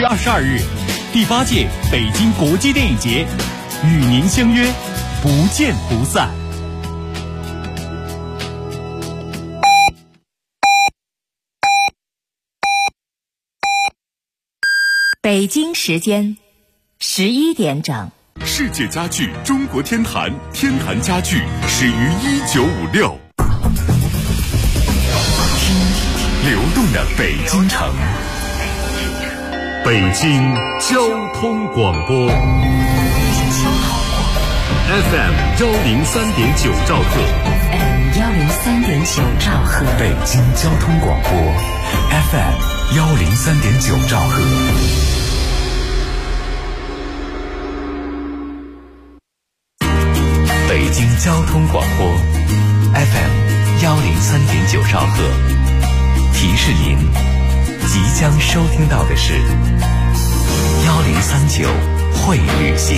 月22日，第8届北京国际电影节，与您相约，不见不散。 北京时间11点整。 世界家具中国天坛，天坛家具始于1956。流动的北京城，北京交通广播 FM 103.9兆赫 103.9兆赫， 北京交通广播 FM 103.9兆赫。北京交通广播 FM 103.9兆赫，提示您即将收听到的是1039会旅行。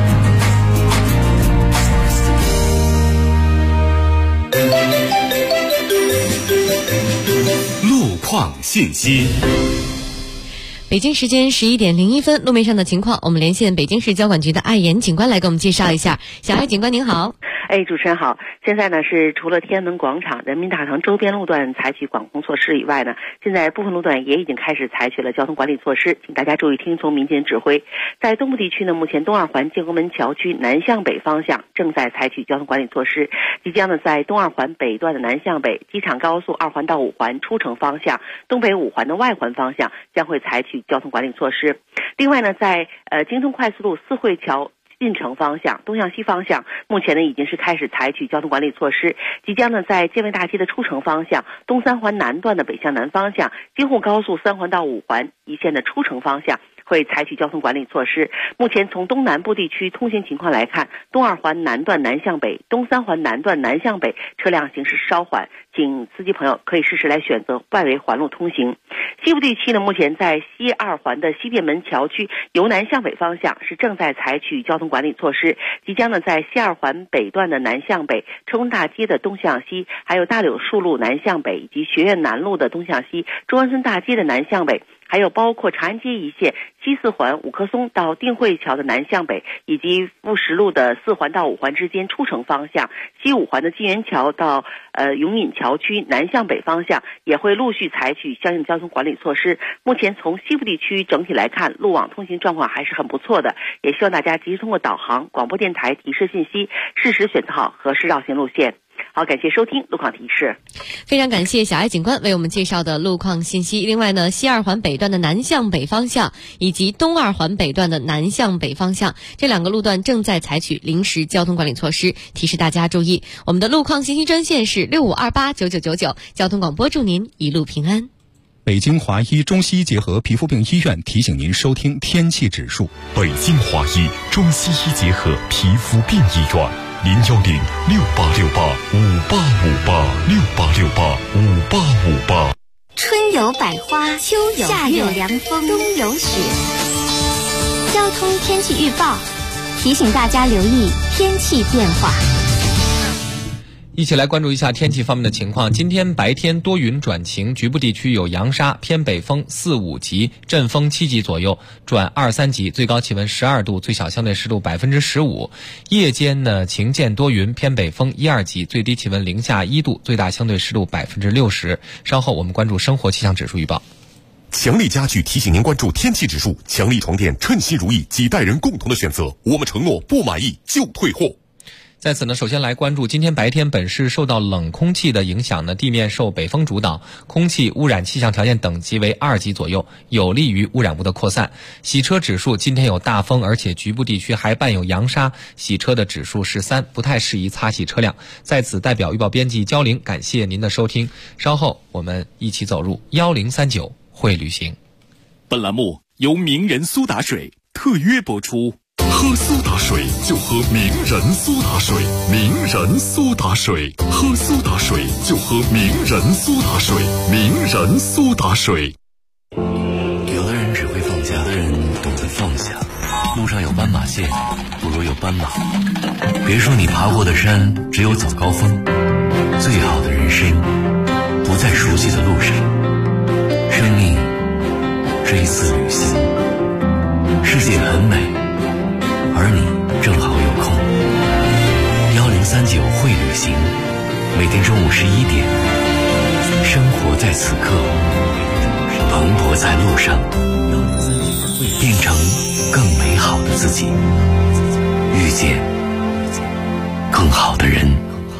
路况信息。 北京时间11点01分，路面上的情况，我们连线北京市交管局的艾岩警官来给我们介绍一下。小艾警官您好。 主持人好。现在呢是除了天安门广场、人民大堂周边路段采取管控措施以外呢，现在部分路段也已经开始采取了交通管理措施，请大家注意听从民警指挥。在东部地区呢，目前东二环建国门桥区南向北方向正在采取交通管理措施，即将呢在东二环北段的南向北、机场高速2环到5环出城方向、东北5环的外环方向将会采取交通管理措施。另外呢，在京通快速路四惠桥进城方向、东向西方向，目前呢已经是开始采取交通管理措施，即将呢在建卫大街的出城方向、东3环南段的北向南方向、京沪高速3环到5环一线的出城方向会采取交通管理措施。目前从东南部地区通行情况来看，东2环南段南向北、东3环南段南向北车辆行驶稍缓，请司机朋友可以适时来选择外围环路通行。西部地区呢，目前在西2环的西便门桥区由南向北方向是正在采取交通管理措施，即将呢在西2环北段的南向北、车公大街的东向西，还有大柳树路南向北以及学院南路的东向西、中关村大街的南向北，还有包括长安街一线西4环五棵松到定慧桥的南向北，以及富石路的4环到5环之间出城方向，西5环的金源桥到永隐桥区南向北方向也会陆续采取相应交通管理措施。目前从西部地区整体来看，路网通行状况还是很不错的，也希望大家及时通过导航、广播电台提示信息，适时选择好合适绕行路线。好，感谢收听路况提示。 非常感谢小艾警官为我们介绍的路况信息。另外呢，西2环北段的南向北方向以及东2环北段的南向北方向这2个路段正在采取临时交通管理措施，提示大家注意。我们的路况信息专线是65289999，交通广播祝您一路平安。 北京华医中西医结合皮肤病医院提醒您收听天气指数。 北京华医中西医结合皮肤病医院，0106868586868685858。 春有百花，秋有夏有凉风，冬有雪。交通天气预报提醒大家留意天气变化。 一起来关注一下天气方面的情况。今天白天多云转晴，局部地区有扬沙，偏北风4、5级，阵风7级左右，转2、3级，最高气温12度，最小相对湿度15%。夜间呢，晴间多云，偏北风1、2级，最低气温零下1度，最大相对湿度60%。稍后我们关注生活气象指数预报。 强力家具提醒您关注天气指数，强力床垫称心如意，几代人共同的选择，我们承诺不满意就退货。 在此呢，首先来关注今天白天本市受到冷空气的影响呢，地面受北风主导，空气污染气象条件等级为2级左右，有利于污染物的扩散。洗车指数今天有大风，而且局部地区还伴有扬沙，洗车的指数是3，不太适宜擦洗车辆。在此代表预报编辑焦玲感谢您的收听，稍后我们一起走入1039会旅行。 本栏目由名人苏打水特约播出。喝苏打水就喝名人苏打水，名人苏打水，喝苏打水就喝名人苏打水，名人苏打水。 有的人只会放假，有的人懂得放下。路上有斑马线，不如有斑马。别说你爬过的山只有早高峰，最好的人生不在熟悉的路上。生命是一次旅行。 每天中午11点，生活在此刻，蓬勃在路上，变成更美好的自己，遇见更好的人。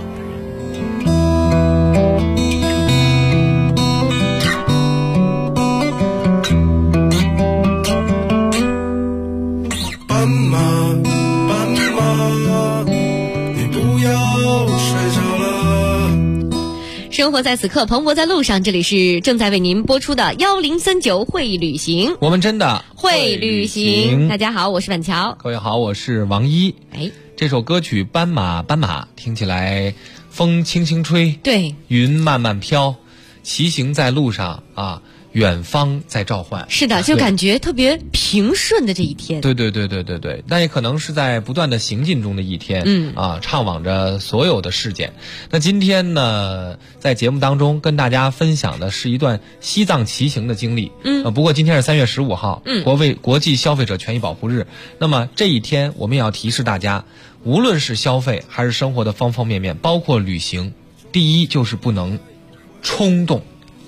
斑马，斑马，你不要睡着了。 生活在此刻，蓬勃在路上。这里是正在为您播出的1039会旅行， 我们真的会旅行。大家好，我是板桥。 各位好，我是王一。这首歌曲《斑马斑马》听起来风轻轻吹， 对， 云慢慢飘，骑行在路上啊，远方在召唤。 是的，就感觉特别平顺的这一天。 对，那也可能是在不断的行进中的一天，怅惘着所有的事件。那今天呢，在节目当中跟大家分享的是一段西藏骑行的经历。不过今天是3月15号，国际消费者权益保护日。那么这一天我们也要提示大家，无论是消费还是生活的方方面面，包括旅行，第一就是不能冲动。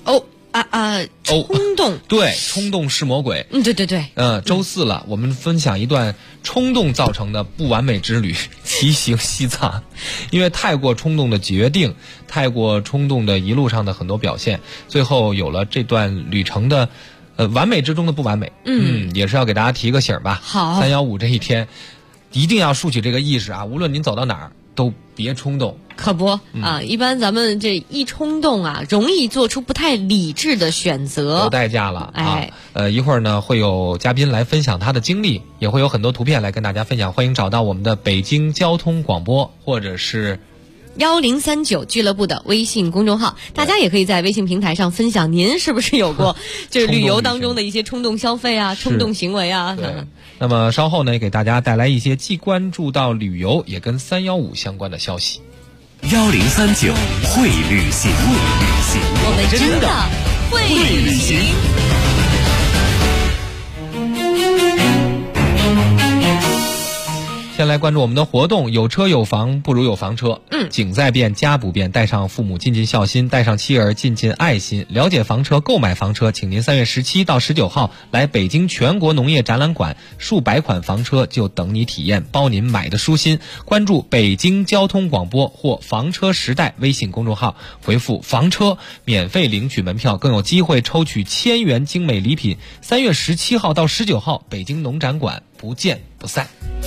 冲动， 对，冲动是魔鬼。 对。 周四了，我们分享一段冲动造成的不完美之旅——骑行西藏。因为太过冲动的决定，太过冲动的一路上的很多表现，最后有了这段旅程的完美之中的不完美。也是要给大家提个醒吧。好，315这一天，一定要竖起这个意识啊！无论您走到哪儿，都别冲动。 可不一般咱们这一冲动啊，容易做出不太理智的选择， 有代价了一会儿呢会有嘉宾来分享他的经历，也会有很多图片来跟大家分享。欢迎找到我们的北京交通广播或者是 1039俱乐部的微信公众号，大家也可以在微信平台上分享您是不是有过就是旅游当中的一些冲动消费啊、冲动行为啊。 对，那么稍后呢，给大家带来一些既关注到旅游也跟315相关的消息。 1039会旅行， 我们真的会旅行。 先来关注我们的活动，有车有房不如有房车。景在变家不变，带上父母尽尽孝心，带上妻儿尽尽爱心。了解房车，购买房车，请您3月17到19号来北京全国农业展览馆，数百款房车就等你体验，包您买的舒心。关注北京交通广播或房车时代微信公众号，回复房车免费领取门票，更有机会抽取1000元精美礼品。3月17号到19号北京农展馆，不见不散。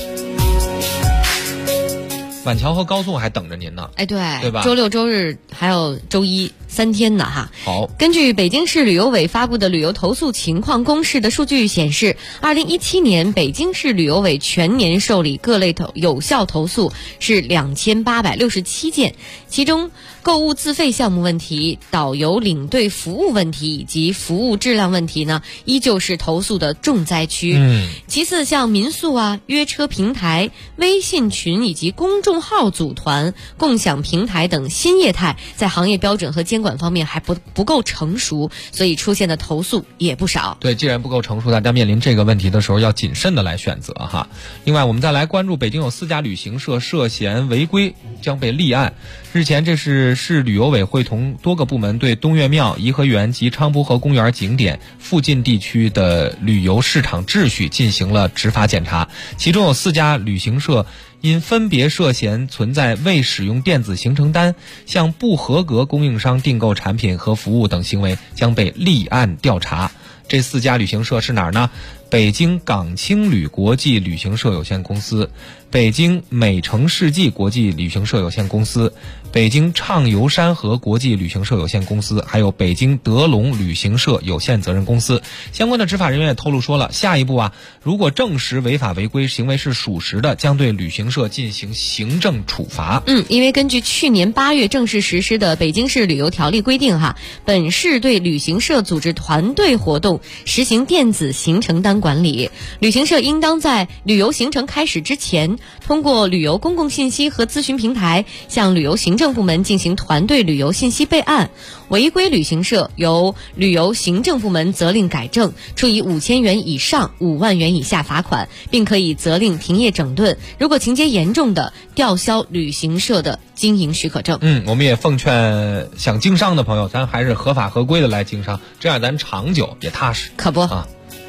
板桥和高颂还等着您呢。对吧？ 周六周日还有周一3天呢哈。 好， 根据北京市旅游委发布的旅游投诉情况公示的数据显示，2017年北京市旅游委全年受理各类有效投诉是2867件，其中购物自费项目问题、导游领队服务问题以及服务质量问题呢，依旧是投诉的重灾区。其次，像民宿啊、约车平台、微信群以及公众号组团、共享平台等新业态，在行业标准和监管方面还不够成熟，所以出现的投诉也不少。 对，既然不够成熟，大家面临这个问题的时候要谨慎的来选择哈。另外，我们再来关注北京有4家旅行社涉嫌违规将被立案。日前，这是市旅游委会同多个部门对东岳庙、颐和园及昌蒲河公园景点附近地区的旅游市场秩序进行了执法检查，其中有4家旅行社因分别涉嫌存在未使用电子行程单、向不合格供应商订购产品和服务等行为，将被立案调查。这4家旅行社是哪儿呢？北京港青旅国际旅行社有限公司、北京美城世纪国际旅行社有限公司、北京畅游山河国际旅行社有限公司，还有北京德龙旅行社有限责任公司。相关的执法人员也透露说了，下一步如果证实违法违规行为是属实的，将对旅行社进行行政处罚。 因为根据去年8月正式实施的北京市旅游条例规定本市对旅行社组织团队活动实行电子行程单管理。旅行社应当在旅游行程开始之前，通过旅游公共信息和咨询平台向旅游行政部门进行团队旅游信息备案。违规旅行社由旅游行政部门责令改正，处以5000元以上5万元以下罚款，并可以责令停业整顿。如果情节严重的，吊销旅行社的经营许可证。 我们也奉劝想经商的朋友，咱还是合法合规的来经商，这样咱长久也踏实。 可不啊。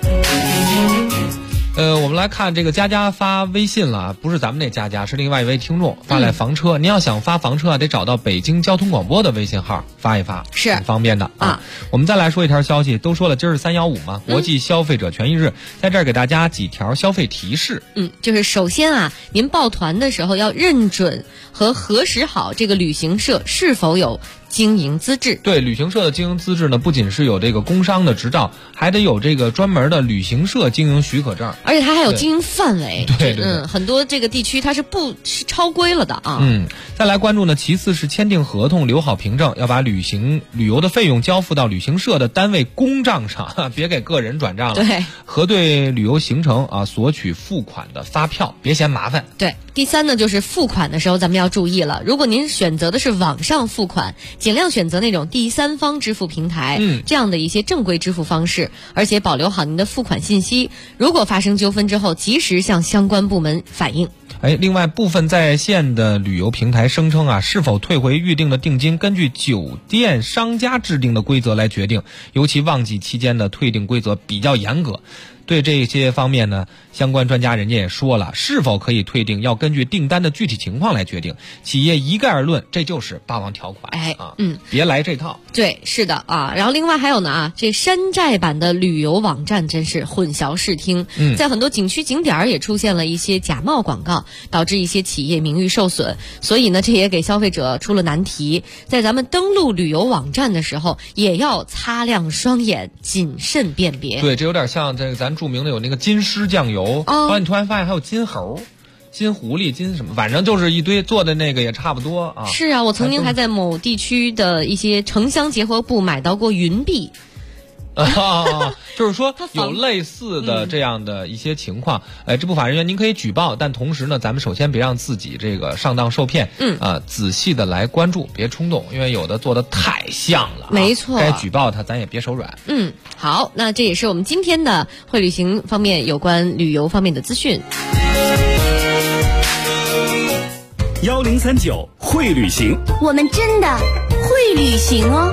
我们来看这个佳佳发微信了，不是咱们那佳佳，是另外一位听众发来房车。您要想发房车得找到北京交通广播的微信号发一发， 是很方便的啊。我们再来说一条消息，都说了今儿是315嘛，国际消费者权益日，在这儿给大家几条消费提示。 就是首先啊，您报团的时候要认准和核实好这个旅行社是否有经营资质。 对，旅行社的经营资质呢，不仅是有这个工商的执照，还得有这个专门的旅行社经营许可证， 而且它还有经营范围。 对， 很多这个地区它是超规了的啊。 再来关注呢，其次是签订合同，留好凭证，要把旅游的费用交付到旅行社的单位公账上，别给个人转账了。 对， 核对旅游行程啊，索取付款的发票，别嫌麻烦。 对，第三呢，就是付款的时候咱们要注意了，如果您选择的是网上付款，尽量选择那种第三方支付平台，这样的一些正规支付方式，而且保留好您的付款信息。如果发生纠纷之后，及时向相关部门反映。 另外部分在线的旅游平台声称啊，是否退回预定的定金，根据酒店商家制定的规则来决定，尤其旺季期间的退订规则比较严格。对这些方面呢，相关专家人家也说了，是否可以退订要根据订单的具体情况来决定，企业一概而论，这就是霸王条款。别来这套。 对，是的啊。然后另外还有呢这山寨版的旅游网站真是混淆视听，在很多景区景点也出现了一些假冒广告，导致一些企业名誉受损。所以呢，这也给消费者出了难题，在咱们登录旅游网站的时候，也要擦亮双眼，谨慎辨别。 对，这有点像这个咱著名的有那个金狮酱油，后来你突然发现还有金猴、金狐狸、金什么，反正就是一堆做的那个也差不多啊。 是啊，我曾经还在某地区的一些城乡结合部买到过云币。 就是说有类似的这样的一些情况，这部法人员您可以举报，但同时呢，咱们首先别让自己这个上当受骗，仔细的来关注，别冲动，因为有的做的太像了。 没错， 该举报他，咱也别手软。 好，那这也是我们今天的会旅行方面有关旅游方面的资讯。 1039会旅行， 我们真的会旅行哦。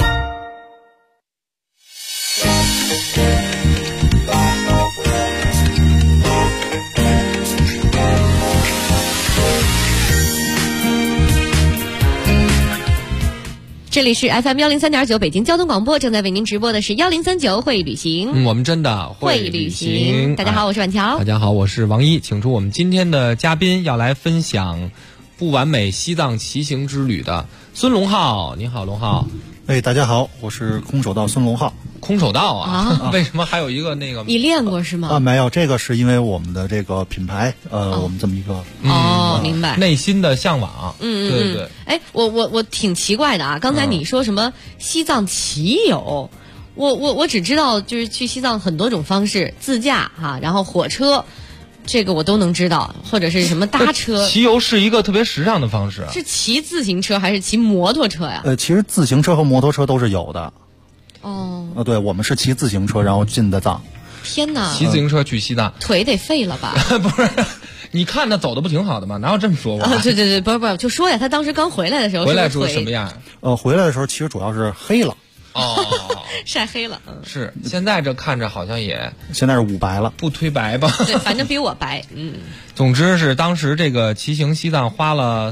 这里是 FM 103.9北京交通广播，正在为您直播的是1039会旅行。 我们真的会旅行。 大家好，我是婉乔。 大家好，我是王一。请出我们今天的嘉宾，要来分享不完美西藏骑行之旅的孙龙浩。你好，龙浩。 大家好，我是空手道孙龙浩。 空手道啊？为什么还有一个那个？ 你练过是吗？ 没有，这个是因为我们的这个品牌，我们这么一个明白， 内心的向往。对。 我挺奇怪的啊，刚才你说什么西藏骑游，我只知道就是去西藏很多种方式，自驾然后火车。这个我都能知道，或者是什么搭车。 骑游是一个特别时尚的方式。 是骑自行车还是骑摩托车呀？ 其实自行车和摩托车都是有的。对，我们是骑自行车然后进的藏。 天哪！ 骑自行车去西藏， 腿得废了吧？ 不是，你看他走的不挺好的吗？哪有这么说过？ 对，不是，就说呀，他当时刚回来的时候， 回来时候什么样？ 回来的时候其实主要是黑了。 晒黑了。 是，现在这看着好像现在是5白了， 不推白吧？ 对，反正比我白。 总之是当时这个骑行西藏花了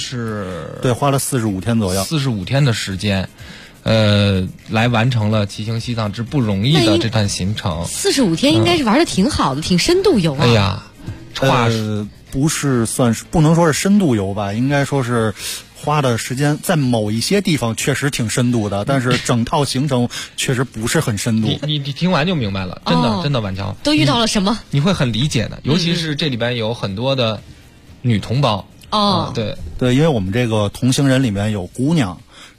45 天左右 ，45天的时间。来完成了骑行西藏之不容易的这段行程。 45天应该是玩的挺好的，挺深度游啊。 不能说是深度游吧，应该说是花的时间在某一些地方确实挺深度的，但是整套行程确实不是很深度。 你听完就明白了，真的婉乔。 都遇到了什么？ 你会很理解的，尤其是这里边有很多的女同胞。 对，因为我们这个同行人里面有姑娘。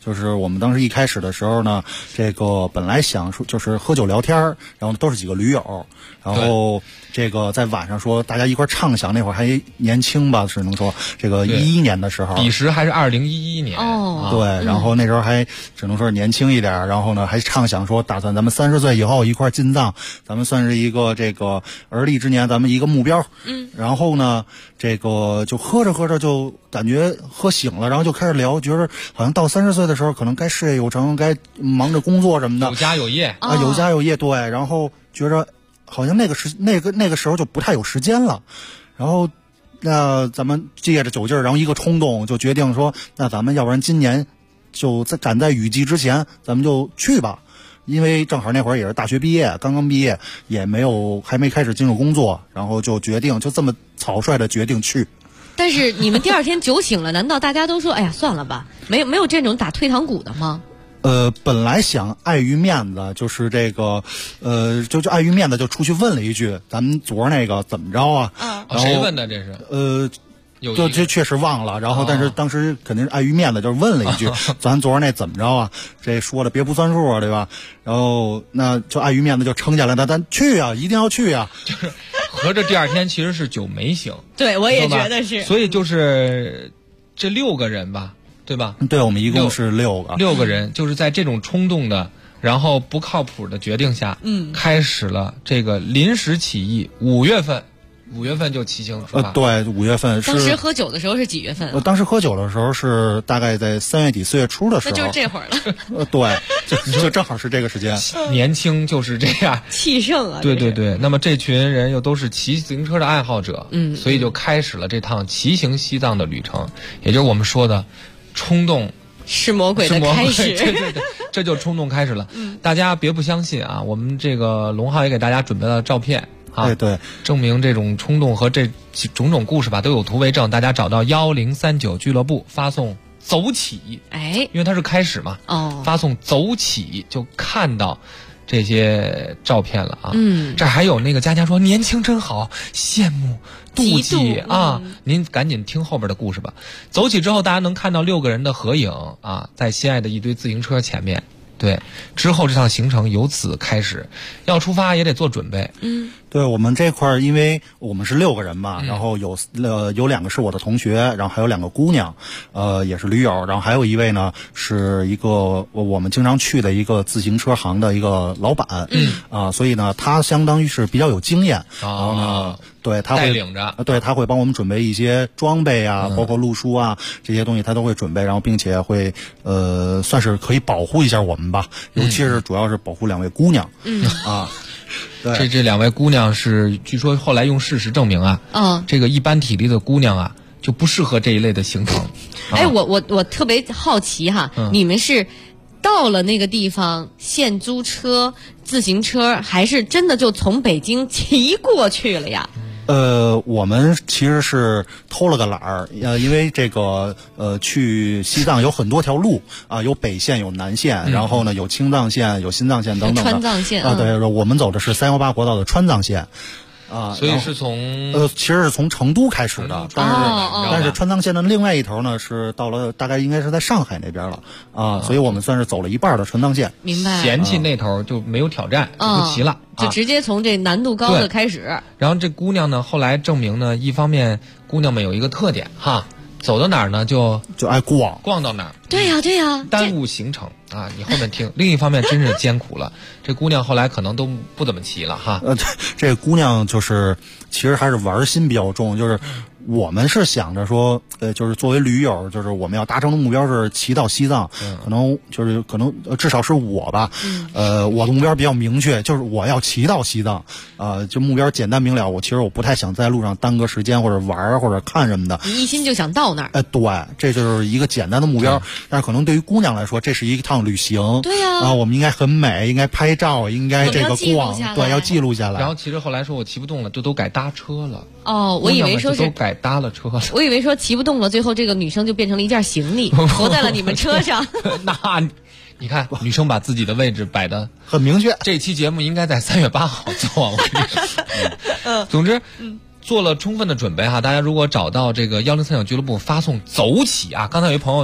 就是我们当时一开始的时候呢，这个本来想说就是喝酒聊天，然后都是几个驴友，然后这个在晚上说大家一块畅想，那会儿还年轻吧，只能说这个11年的时候， 彼时还是2011年对，然后那时候还只能说是年轻一点，然后呢还畅想说打算咱们30岁以后一块进藏，咱们算是一个这个而立之年，咱们一个目标。然后呢这个就喝着喝着就感觉喝醒了，然后就开始聊，觉得好像到30岁的时候可能该事业有成，该忙着工作什么的， 有家有业啊，有家有业，对，然后觉着好像那个时候就不太有时间了，然后那咱们借着酒劲儿，然后一个冲动就决定说，那咱们要不然今年就赶在雨季之前，咱们就去吧。因为正好那会儿也是大学毕业，刚刚毕业，还没开始进入工作，然后就决定就这么草率的决定去。 但是你们第二天酒醒了，难道大家都说哎呀算了吧，没有这种打退堂鼓的吗？ 本来想碍于面子，就是这个，就碍于面子就出去问了一句，咱们昨儿那个怎么着啊？然后谁问的这是？ 就确实忘了，然后但是当时肯定是碍于面子，就是问了一句，咱昨儿那怎么着啊？这说的别不算数啊，对吧？然后那就碍于面子就撑下来的，咱去啊，一定要去啊！ 就是合着第二天其实是酒没醒， 对我也觉得是， 所以就是这6个人吧，对吧？ 对，我们一共是6 个人，就是在这种冲动的，然后不靠谱的决定下，开始了这个临时起义。5月份就骑行出发。 对，5月份是。 当时喝酒的时候是几月份？ 当时喝酒的时候是大概在3月底4月初的时候。 那就是这会儿了。 对，就正好是这个时间。 年轻就是这样， 气盛啊！ 对对对。那么这群人又都是骑自行车的爱好者，所以就开始了这趟骑行西藏的旅程，也就是我们说的冲动。 是魔鬼的开始， 对，这就冲动开始了。大家别不相信啊，我们这个龙浩也给大家准备了照片啊， 对， 证明这种冲动和这种种故事吧都有图为证。大家找到1039俱乐部，发送走起，因为它是开始嘛，发送走起就看到这些照片了啊。这还有那个佳佳说年轻真好，羡慕妒忌啊！您赶紧听后边的故事吧。走起之后，大家能看到6个人的合影啊，在心爱的一堆自行车前面。对，之后这趟行程由此开始，要出发也得做准备。 对，我们这块儿，因为我们是6个人嘛，然后有2个是我的同学，然后还有2个姑娘，也是驴友，然后还有一位呢是一个我们经常去的一个自行车行的一个老板，所以呢他相当于是比较有经验，然后呢。对，他会带领着， 对，他会帮我们准备一些装备啊，包括路书啊这些东西，他都会准备，然后并且会算是可以保护一下我们吧，尤其是主要是保护2位姑娘，对， 这2位姑娘是据说后来用事实证明啊，这个一般体力的姑娘啊就不适合这一类的行程。 我特别好奇哈，你们是到了那个地方现租车、自行车，还是真的就从北京骑过去了呀？ 我们其实是偷了个懒儿，因为这个去西藏有很多条路啊，有北线有南线，然后呢有青藏线有新藏线等等的。 川藏线啊，对，我们走的是318国道的川藏线。 所以是从其实是从成都开始的，但是川藏线的另外一头呢是到了大概应该是在上海那边了啊，所以我们算是走了一半的川藏线。 明白。 嫌弃那头就没有挑战，不骑了， 就直接从这难度高的开始。 然后这姑娘呢，后来证明呢，一方面姑娘们有一个特点哈。走到哪儿呢，就爱逛到哪儿。 对呀， 耽误行程啊！你后面听。另一方面，真是艰苦了。这姑娘后来可能都不怎么骑了哈。 这姑娘就是其实还是玩心比较重，就是我们是想着说，就是作为驴友，就是我们要达成的目标是骑到西藏，可能至少是我吧，我的目标比较明确，就是我要骑到西藏，就目标简单明了。其实我不太想在路上耽搁时间或者玩或者看什么的， 你一心就想到那儿。 对，这就是一个简单的目标。但是可能对于姑娘来说，这是一趟旅行。 对呀， 我们应该很美，应该拍照，应该这个逛，对，要记录下来。 然后其实后来说我骑不动了，就都改搭车了。 我以为说是都改搭了车了。 我以为说骑不动了，最后这个女生就变成了一件行李，驮在了你们车上。 那你看，女生把自己的位置摆得很明确。 这期节目应该在3月8号做，我跟你说。总之，做了充分的准备哈。大家如果找到这个1039俱乐部，发送走起啊！刚才有一朋友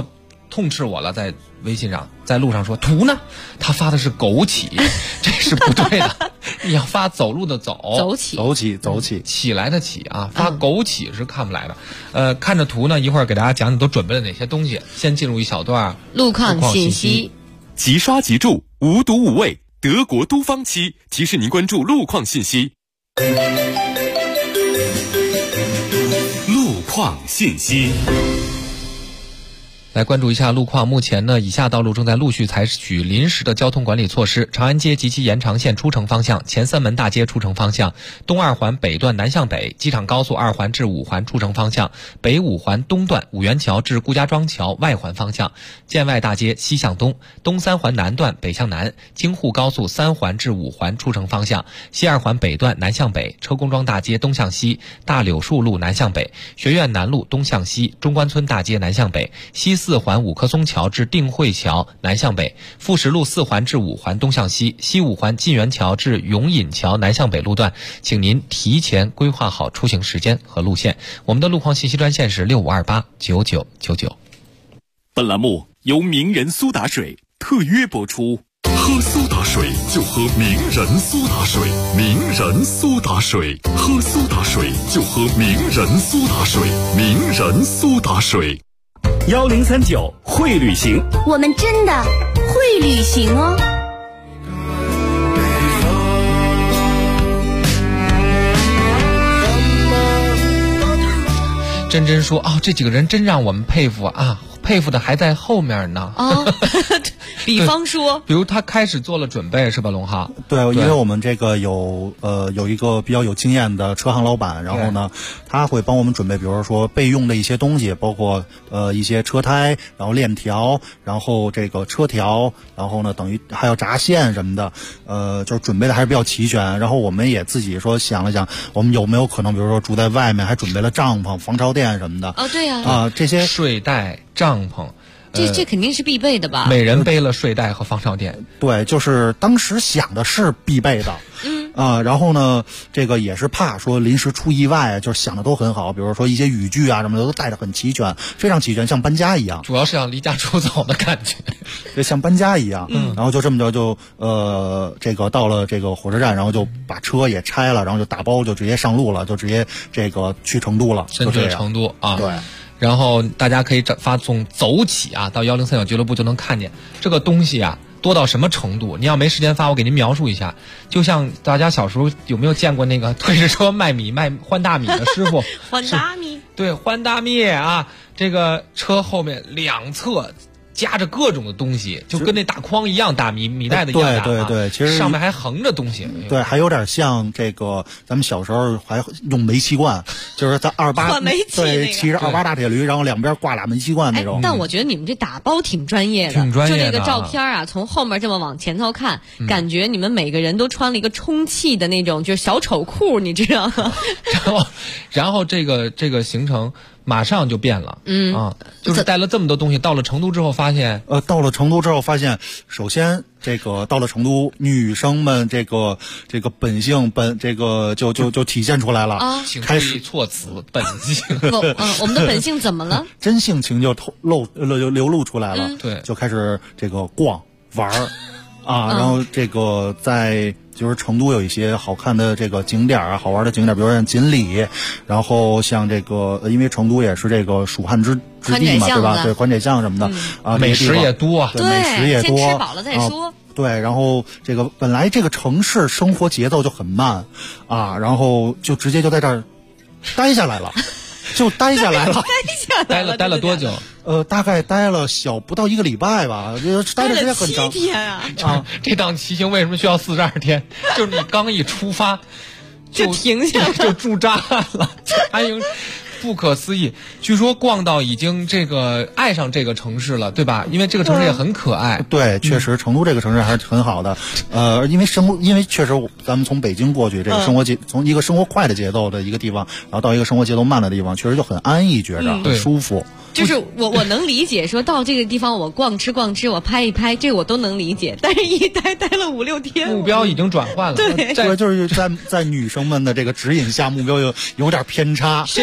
痛斥我了，在微信上，在路上说图呢，他发的是枸杞，这是不对的，你要发走路的走， 走起， 起来的起啊，发枸杞是看不来的。看着图呢，一会儿给大家讲你都准备了哪些东西。先进入一小段路况信息。 即刷即住，无毒无味，德国都方漆提示您关注路况信息。路况信息。 来关注一下路况。目前呢，以下道路正在陆续采取临时的交通管理措施：长安街及其延长线出城方向、前三门大街出城方向、东二环北段南向北、机场高速二环至五环出城方向、北五环东段五元桥至顾家庄桥外环方向、建外大街西向东、东三环南段北向南、京沪高速三环至五环出城方向、西二环北段南向北、车公庄大街东向西、大柳树路南向北、学院南路东向西、中关村大街南向北、西四环五棵松桥至定慧桥南向北、富石路四环至五环东向西、西五环晋源桥至永隐桥南向北路段，请您提前规划好出行时间和路线。我们的路况信息专线是65289999。 本栏目由名人苏打水特约播出。 喝苏打水就喝名人苏打水，名人苏打水，喝苏打水就喝名人苏打水，名人苏打水。 1039会旅行， 我们真的会旅行哦。 真真说这几个人真让我们佩服啊，佩服的还在后面呢。 比方说， 比如他开始做了准备是吧，龙浩？ 对，因为我们这个有一个比较有经验的车行老板，然后呢，他会帮我们准备，比如说备用的一些东西，包括一些车胎，然后链条，然后这个车条，然后呢，等于还要闸线什么的，就是准备的还是比较齐全。然后我们也自己说想了想，我们有没有可能，比如说住在外面，还准备了帐篷、防潮垫什么的。 对呀。 这些睡袋、帐篷。 这肯定是必备的吧？ 每人背了睡袋和防潮垫。 对，就是当时想的是必备的。然后呢，这个也是怕说临时出意外，就是想的都很好，比如说一些雨具啊什么的都带得很齐全，非常齐全，像搬家一样。 主要是想离家出走的感觉， 对，像搬家一样。然后就这么着就这个到了这个火车站，然后就把车也拆了，然后就打包就直接上路了，就直接这个去成都了， 先去成都啊。 对。 然后大家可以发送走起啊，到1039俱乐部就能看见这个东西啊，多到什么程度？你要没时间发，我给您描述一下。就像大家小时候有没有见过那个推着车卖换大米的师傅？ 换大米？ 对，换大米啊！这个车后面两侧夹着各种的东西，就跟那大筐一样大，米袋的一样大。 对，其实上面还横着东西。 对，还有点像这个咱们小时候还用煤气罐，就是在换煤气对，骑着28大铁驴，然后两边挂俩煤气罐那种。 但我觉得你们这打包挺专业的， 挺专业的。 就那个照片啊，从后面这么往前头看，感觉你们每个人都穿了一个充气的那种，就是小丑裤，你知道吗？ 然后这个行程马上就变了，就是带了这么多东西，到了成都之后发现， 首先这个到了成都，女生们这个本性这个就体现出来了啊， 开始措辞本性， 我们的本性怎么了？ 真性情就流露出来了， 对， 就开始这个逛玩然后这个在就是成都有一些好看的这个景点啊，好玩的景点，比如像锦里，然后像这个，因为成都也是这个蜀汉之地嘛，对吧？对，宽窄巷什么的美食也多， 对，美食也多， 先吃饱了再说。 对，然后这个本来这个城市生活节奏就很慢然后就直接就在这儿待下来了。就待下来了， 待了多久？ 大概待了不到1个礼拜吧，待的时间很长。 7天啊！ 这趟骑行为什么需要42天？就是你刚一出发就停下了， 就驻扎了，不可思议。据说逛到已经爱上这个城市了，对吧？因为这个城市也很可爱。 对，确实成都这个城市还是很好的。因为确实咱们从北京过去，这个从一个生活快的节奏的一个地方，然后到一个生活节奏慢的地方，确实就很安逸，觉着很舒服。 就是我能理解，说到这个地方我逛吃，我拍一拍，这我都能理解。但是一待了5、6天， 目标已经转换了。 对， 就是在女生们的这个指引下，目标有点偏差。 善变的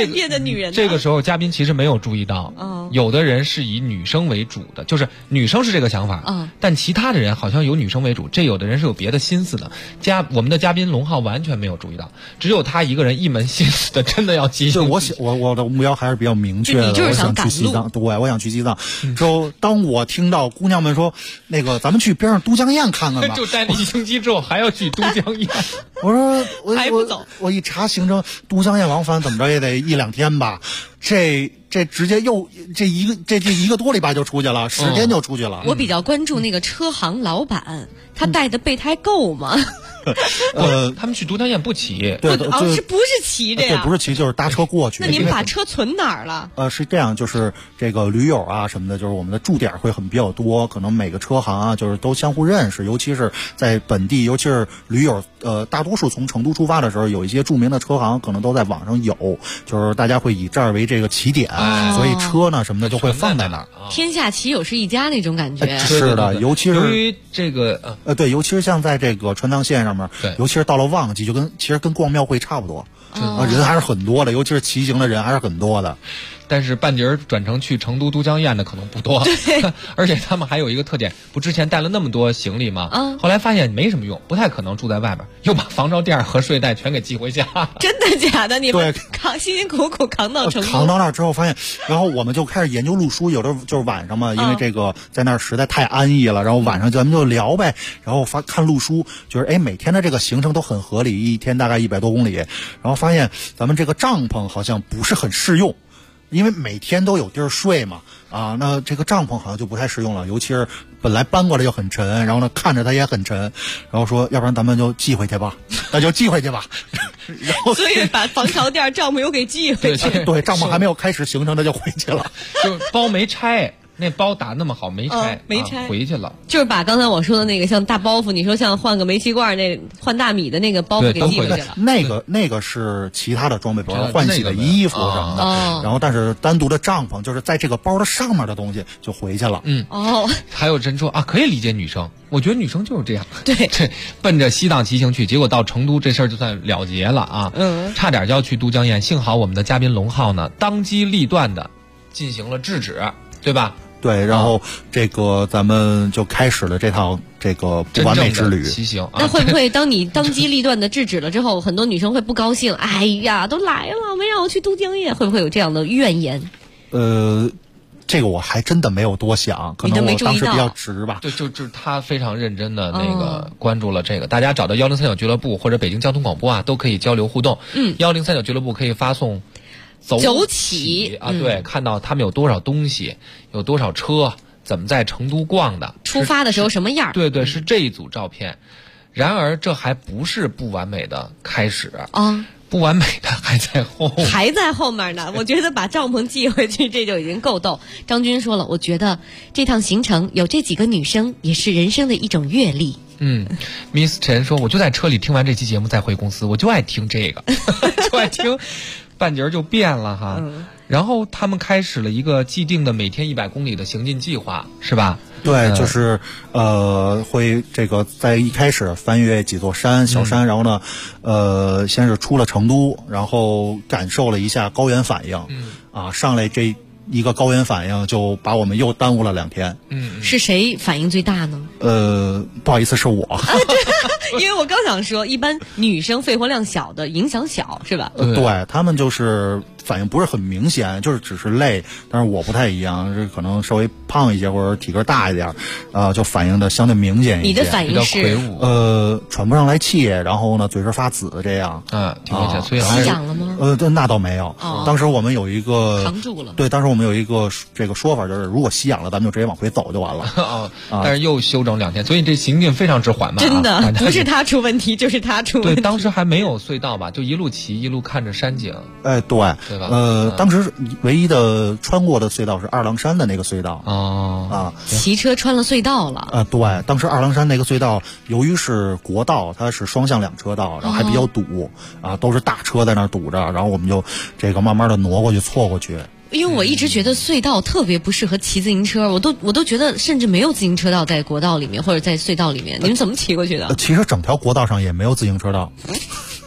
女人呢？ 这个时候嘉宾其实没有注意到，有的人是以女生为主的，就是女生是这个想法，但其他的人好像有女生为主，这有的人是有别的心思的。我们的嘉宾龙浩完全没有注意到，只有他一个人一门心思的，真的要骑行。 我的目标还是比较明确的， 就是想去西藏。对，我想去西藏。之后，当我听到姑娘们说那个咱们去边上都江堰看看吧， 就待了1星期之后还要去都江堰。 我说还不走。 我一查行程，都江堰往返怎么着也得1-2天吧。这直接又这一个多礼拜就出去了，10天就出去了。 我比较关注那个车行老板，他带的备胎够吗？ 他们去都江堰不骑， 对， 是不是骑着呀？ 对，不是骑，就是搭车过去。 那您把车存哪儿了？ 是这样，就是这个驴友啊什么的，就是我们的驻点会比较多，可能每个车行啊就是都相互认识，尤其是在本地，尤其是驴友，大多数从成都出发的时候，有一些著名的车行可能都在网上有，就是大家会以这儿为这个起点，所以车呢什么的就会放在那儿。 天下骑友是一家那种感觉。 是的，尤其是由于这个对，尤其是像在这个川藏线上面，尤其是到了旺季，其实跟逛庙会差不多，人还是很多的，尤其是骑行的人还是很多的。 但是半截儿转成去成都都江堰的可能不多，而且他们还有一个特点，不之前带了那么多行李吗？后来发现没什么用，不太可能住在外边，又把防罩垫和睡袋全给寄回家。 真的假的？你们辛辛苦苦扛到成都， 扛到那儿之后发现，然后我们就开始研究路书，有的就是晚上嘛，因为这个在那儿实在太安逸了，然后晚上咱们就聊呗，然后看路书，就是每天的这个行程都很合理，一天大概100多公里，然后发现咱们这个帐篷好像不是很适用。因为每天都有地儿睡嘛，那这个帐篷好像就不太实用了，尤其是本来搬过来就很沉，然后呢看着它也很沉，然后说要不然咱们就寄回去吧，那就寄回去吧。然后所以把防潮垫、帐篷又给寄回去。 对，帐篷还没有开始行程，它就回去了， 就包没拆。那包打那么好没拆，回去了。 就是把刚才我说的那个像大包袱，你说像换个煤气罐那换大米的那个包袱给寄回去了。 那个是其他的装备，比如换洗的衣服什么的。然后但是单独的帐篷，就是在这个包的上面的东西就回去了。 还有人说可以理解女生，我觉得女生就是这样。 对， 奔着西藏骑行去，结果到成都这事儿就算了结了啊。差点就要去都江堰，幸好我们的嘉宾龙浩呢，当机立断的进行了制止，对吧？ 对，然后这个咱们就开始了这趟这个不完美之旅。 骑行， 那会不会当你当机立断的制止了之后，很多女生会不高兴？哎呀，都来了，没让我去都江堰，会不会有这样的怨言？ 这个我还真的没有多想，可能我当时比较直吧。 对，就是他非常认真的那个关注了这个，大家找到1039俱乐部或者北京交通广播都可以交流互动。1039俱乐部可以发送。走起对，看到他们有多少东西，有多少车，怎么在成都逛的， 出发的时候什么样？ 对，是这一组照片。然而这还不是不完美的开始不完美的还在后面呢。我觉得把帐篷寄回去这就已经够逗。张军说了，我觉得这趟行程有这几个女生也是人生的一种阅历。Miss 陈说，我就在车里听完这期节目再回公司，我就爱听这个就爱听半截就变了哈。然后他们开始了一个既定的每天100公里的行进计划，是吧？ 对，就是会这个在一开始翻越几座小山，然后呢先是出了成都，然后感受了一下高原反应，上来这一个高原反应就把我们又耽误了2天。 是谁反应最大呢？ 不好意思，是我。 因为我刚想说，一般女生肺活量小的影响小，是吧？ 对，他们就是反应不是很明显，就是只是累。但是我不太一样，是可能稍微胖一些或者体格大一点，就反应的相对明显一些。 你的反应是喘不上来气，然后呢嘴唇发紫这样。 挺明显。所以吸氧了吗？ 那倒没有。当时我们有一个扛住了。 对，当时我们有一个这个说法，就是如果吸氧了，咱们就直接往回走就完了。 但是又休整2天，所以这行进非常之缓慢。 真的不是他出问题，就是他出问题。 对，当时还没有隧道吧，就一路骑一路看着山景。 对吧？当时唯一的穿过的隧道是二郎山的那个隧道。 骑车穿了隧道了。 对，当时二郎山那个隧道由于是国道，它是双向2车道，然后还比较堵都是大车在那儿堵着，然后我们就这个慢慢的挪过去错过去。 因为我一直觉得隧道特别不适合骑自行车，我都觉得甚至没有自行车道在国道里面或者在隧道里面，你们怎么骑过去的？ 其实整条国道上也没有自行车道。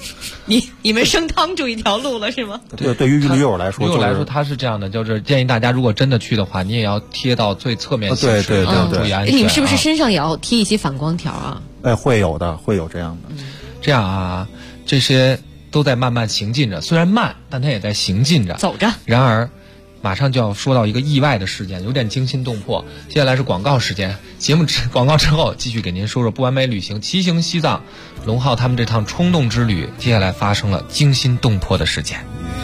你们升汤住一条路了是吗？ 对于驴友来说， 他是这样的，就是建议大家如果真的去的话，你也要贴到最侧面行驶， 对， 注意安全。 你们是不是身上也要贴一些反光条啊？ 会有这样的。 这样啊，这些都在慢慢行进着，虽然慢，但它也在行进着， 走着。 然而，马上就要说到一个意外的事件，有点惊心动魄。接下来是广告时间，节目广告之后继续给您说说不完美旅行骑行西藏，龙浩他们这趟冲动之旅，接下来发生了惊心动魄的事件。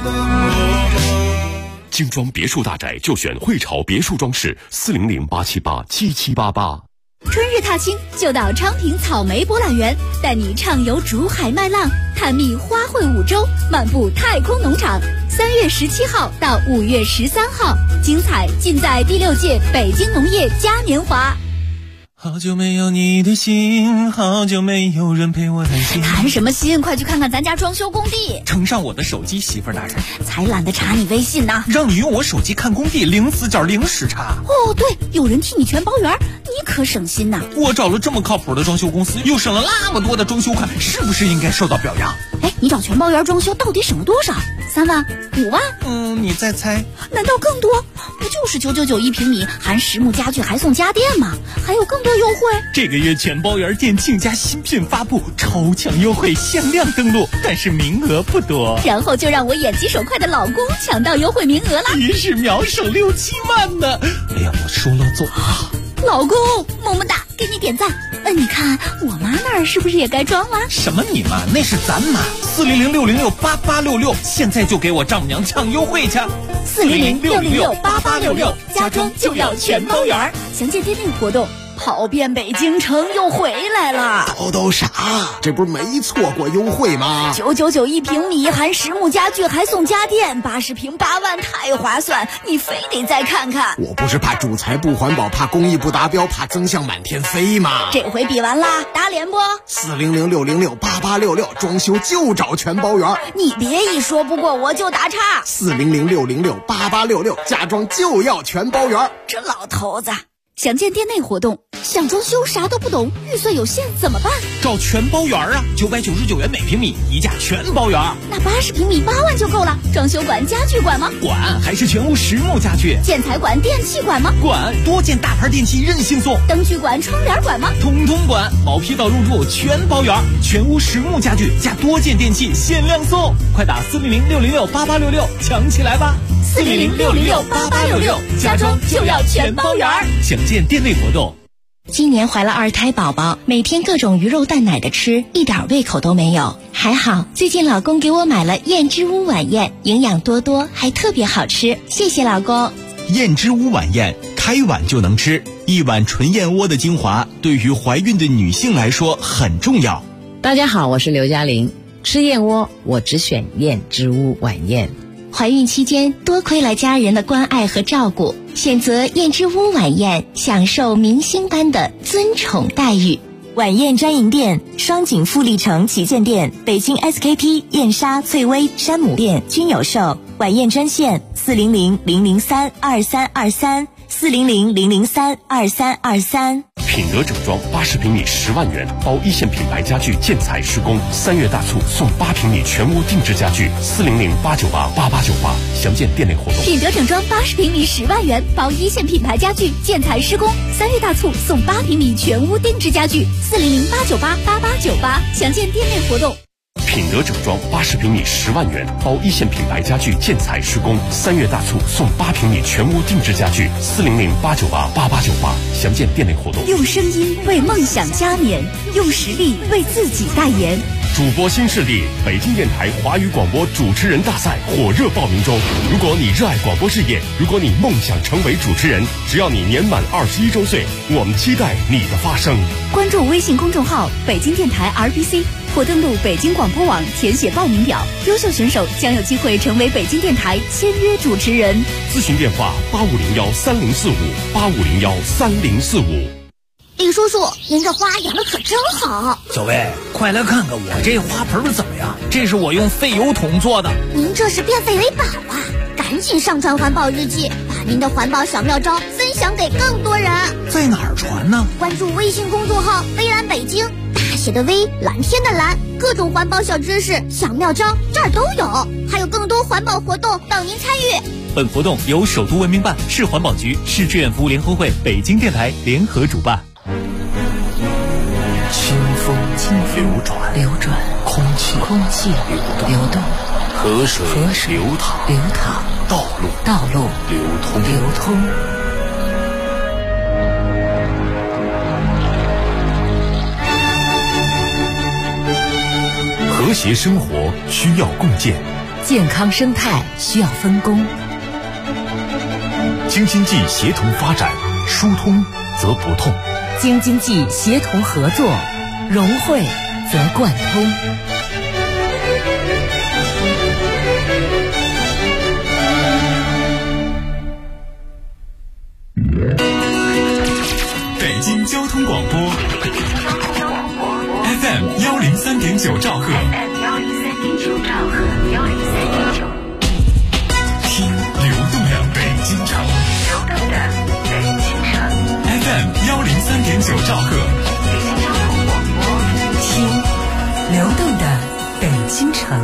精装别墅大宅就选汇潮别墅装饰，400-878-7788。 春日踏青就到昌平草莓博览园，带你畅游竹海麦浪，探秘花卉五洲，漫步太空农场。3月17号到5月13号，精彩尽在第6届北京农业嘉年华。 好久没有你的心，好久没有人陪我谈心。 谈什么心？快去看看咱家装修工地。 呈上我的手机，媳妇儿大人。 才懒得查你微信呢。 让你用我手机看工地，0死角0时差。 哦，对，有人替你全包圆，你可省心呐。 我找了这么靠谱的装修公司，又省了那么多的装修款，是不是应该受到表扬？ 哎，你找全包圆装修到底省了多少？3万、5万？ 你再猜？ 难道更多？不就是999一平米，含实木家具还送家电吗？还有更多优惠。 这个月全包圆店庆家新品发布，超强优惠，限量登录，但是名额不多。 然后就让我眼疾手快的老公抢到优惠名额了， 一时秒省6、7万呢！哎呀，我说了做。 老公，么么哒，给你点赞。你看我妈那儿是不是也该装了？ 什么你妈？那是咱妈。400-606-8866，现在就给我丈母娘抢优惠去。 400-606-8866，家装就要全包圆。详见店内活动。跑遍北京城又回来了， 都啥？这不是没错过优惠吗 ？999一平米，含实木家具还送家电，80平8万，太划算！你非得再看看。 我不是怕主材不环保，怕工艺不达标，怕增项满天飞吗？ 这回比完啦，打脸不 ？400-606-8866，装修就找全包圆。 你别一说不过我就打岔。 400-606-8866，家装就要全包圆。 这老头子。详见店内活动，想装修啥都不懂，预算有限怎么办？ 找全包圆啊，999元每平米，一价全包圆。 那80平米8万就够了。装修管、家具管吗？ 管，还是全屋实木家具。 建材管、电器管吗？ 管，多件大牌电器任性送。 灯具管、窗帘管吗？ 统统管，毛坯到入住全包圆，全屋实木家具加多件电器限量送。快打400-606-8866，抢起来吧 ！400-606-8866，家装就要全包圆。 详见店内活动。 今年怀了2胎宝宝，每天各种鱼肉蛋奶的吃，一点胃口都没有。还好最近老公给我买了燕之屋晚宴，营养多多，还特别好吃，谢谢老公。 燕之屋晚宴，开碗就能吃，一碗纯燕窝的精华，对于怀孕的女性来说很重要。 大家好，我是刘嘉玲，吃燕窝我只选燕之屋晚宴。 怀孕期间多亏了家人的关爱和照顾，选择燕之屋晚宴，享受明星般的尊宠待遇。 晚宴专营店：双井富力城旗舰店、北京 SKP、燕莎、翠微、山姆店均有售。晚宴专线：400-003-2323，400-003-2323。 品德整装80平米10万元，包1线品牌家具建材施工。3月大促送8平米全屋定制家具，400-898-8898，详见店内活动。 品德整装80平米10万元，包1线品牌家具建材施工。3月大促送8平米全屋定制家具，400-898-8898，详见店内活动。 品德整装80平米10万元，包1线品牌家具建材施工。3月大促送8平米全屋定制家具，400-898-8898，详见店内活动。 用声音为梦想加冕，用实力为自己代言。 主播新势力，北京电台华语广播主持人大赛火热报名中。如果你热爱广播事业，如果你梦想成为主持人，只要你年满21周岁，我们期待你的发声。 关注微信公众号北京电台 RBC， 或登录北京广播网填写报名表，优秀选手将有机会成为北京电台签约主持人。 咨询电话85013045，85013045。 李叔叔，您这花养的可真好。 小薇，快来看看我这花盆怎么样？这是我用废油桶做的。 您这是变废为宝啊！赶紧上传环保日记，把您的环保小妙招分享给更多人。 在哪儿传呢？ 关注微信公众号“微蓝北京”，大铁的微，蓝天的蓝，各种环保小知识、小妙招这儿都有，还有更多环保活动等您参与。 本活动由首都文明办、市环保局、市志愿服务联合会、北京电台联合主办。 清风流转，空气流动，河水流淌，道路流通。和谐生活需要共建， 健康生态需要分工。 京津冀协同发展，疏通则不痛； 京津冀协同合作，融汇则贯通。 北京交通广播 FM 103.9兆赫，听流动的北京城，FM 103.9兆赫， 听流动的北京城。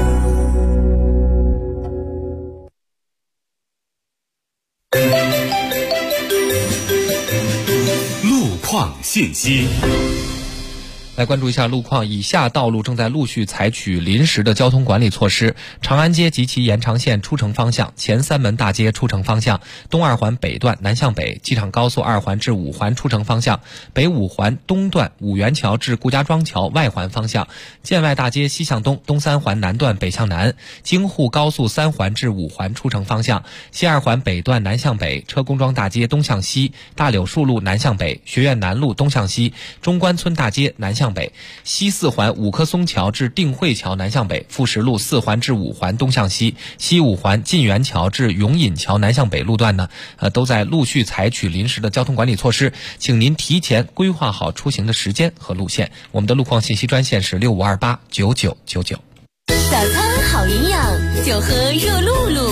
路况信息。 来关注一下路况，以下道路正在陆续采取临时的交通管理措施：长安街及其延长线出城方向、前三门大街出城方向、东二环北段南向北、机场高速2环至5环出城方向、北5环东段五元桥至顾家庄桥外环方向、建外大街西向东、东3环南段北向南、京沪高速3环至5环出城方向、西2环北段南向北、车公庄大街东向西、大柳树路南向北、学院南路东向西、中关村大街南向北、西4环五棵松桥至定慧桥南向北、富石路4环至5环东向西、西5环晋源桥至永隐桥南向北路段呢，都在陆续采取临时的交通管理措施，请您提前规划好出行的时间和路线。我们的路况信息专线是65289999。 早餐好营养，就喝热露露。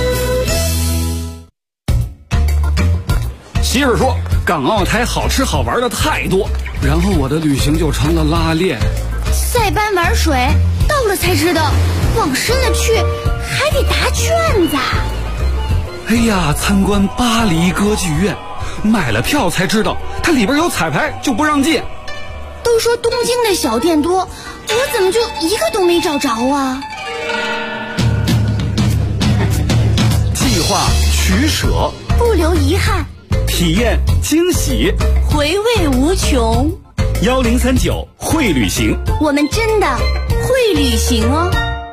媳妇说港澳台好吃好玩的太多，然后我的旅行就成了拉练。 塞班玩水，到了才知道往深了去还得答卷子。 哎呀，参观巴黎歌剧院，买了票才知道它里边有彩排就不让进。 都说东京的小店多，我怎么就一个都没找着啊？ 计划取舍， 不留遗憾， 体验惊喜， 回味无穷。 1039会旅行， 我们真的会旅行哦。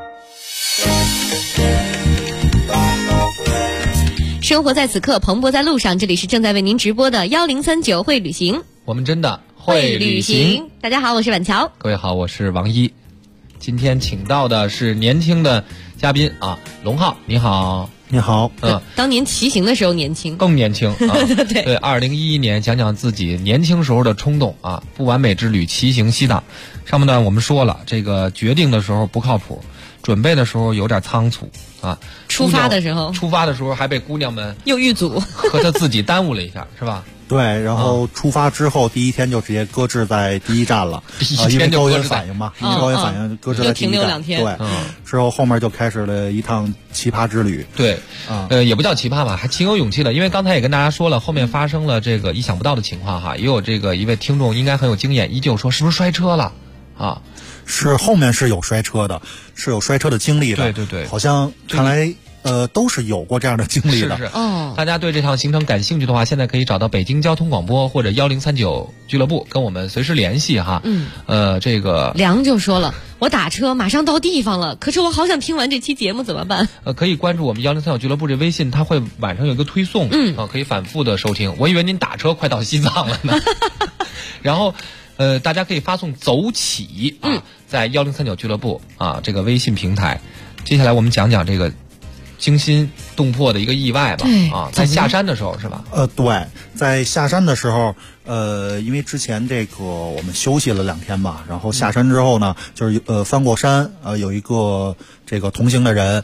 生活在此刻，蓬勃在路上。这里是正在为您直播的1039会旅行， 我们真的会旅行。 大家好，我是婉乔。 各位好，我是王一。今天请到的是年轻的嘉宾啊，龙浩，你好。 你好， 当年骑行的时候年轻， 更年轻啊！ 对 ，2011年讲讲自己年轻时候的冲动啊，不完美之旅，骑行西藏。上半段我们说了，这个决定的时候不靠谱，准备的时候有点仓促啊， 出发的时候还被姑娘们又遇阻， 和他自己耽误了一下，是吧？ 对，然后出发之后第一天就直接搁置在第一站了， 因为高原反应嘛，高原反应搁置在第一站， 停留2天。 对，之后后面就开始了一趟奇葩之旅。 对，也不叫奇葩吧，还挺有勇气的，因为刚才也跟大家说了，后面发生了这个意想不到的情况哈，也有这个一位听众应该很有经验，依旧说是不是摔车了啊？ 是后面是有摔车的，是有摔车的经历的。 对， 好像看来。都是有过这样的经历的。 是大家对这趟行程感兴趣的话，现在可以找到北京交通广播或者1039俱乐部，跟我们随时联系哈。这个梁就说了，我打车马上到地方了，可是我好想听完这期节目怎么办？ 可以关注我们1039俱乐部这微信，它会晚上有一个推送，可以反复的收听。我以为您打车快到西藏了呢。然后大家可以发送走起在1039俱乐部这个微信平台。接下来我们讲讲这个惊心动魄的一个意外吧，在下山的时候是吧？ 对，在下山的时候，因为之前这个我们休息了2天吧，然后下山之后呢，就是翻过山，有一个这个同行的人，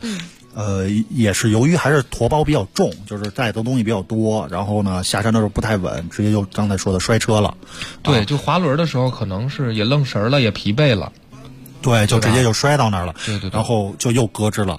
也是由于还是驮包比较重，就是带的东西比较多，然后呢下山的时候不太稳，直接就刚才说的摔车了。 对，就滑轮的时候可能是也愣神了，也疲惫了。 对，就直接就摔到那儿了。 对， 然后就又搁置了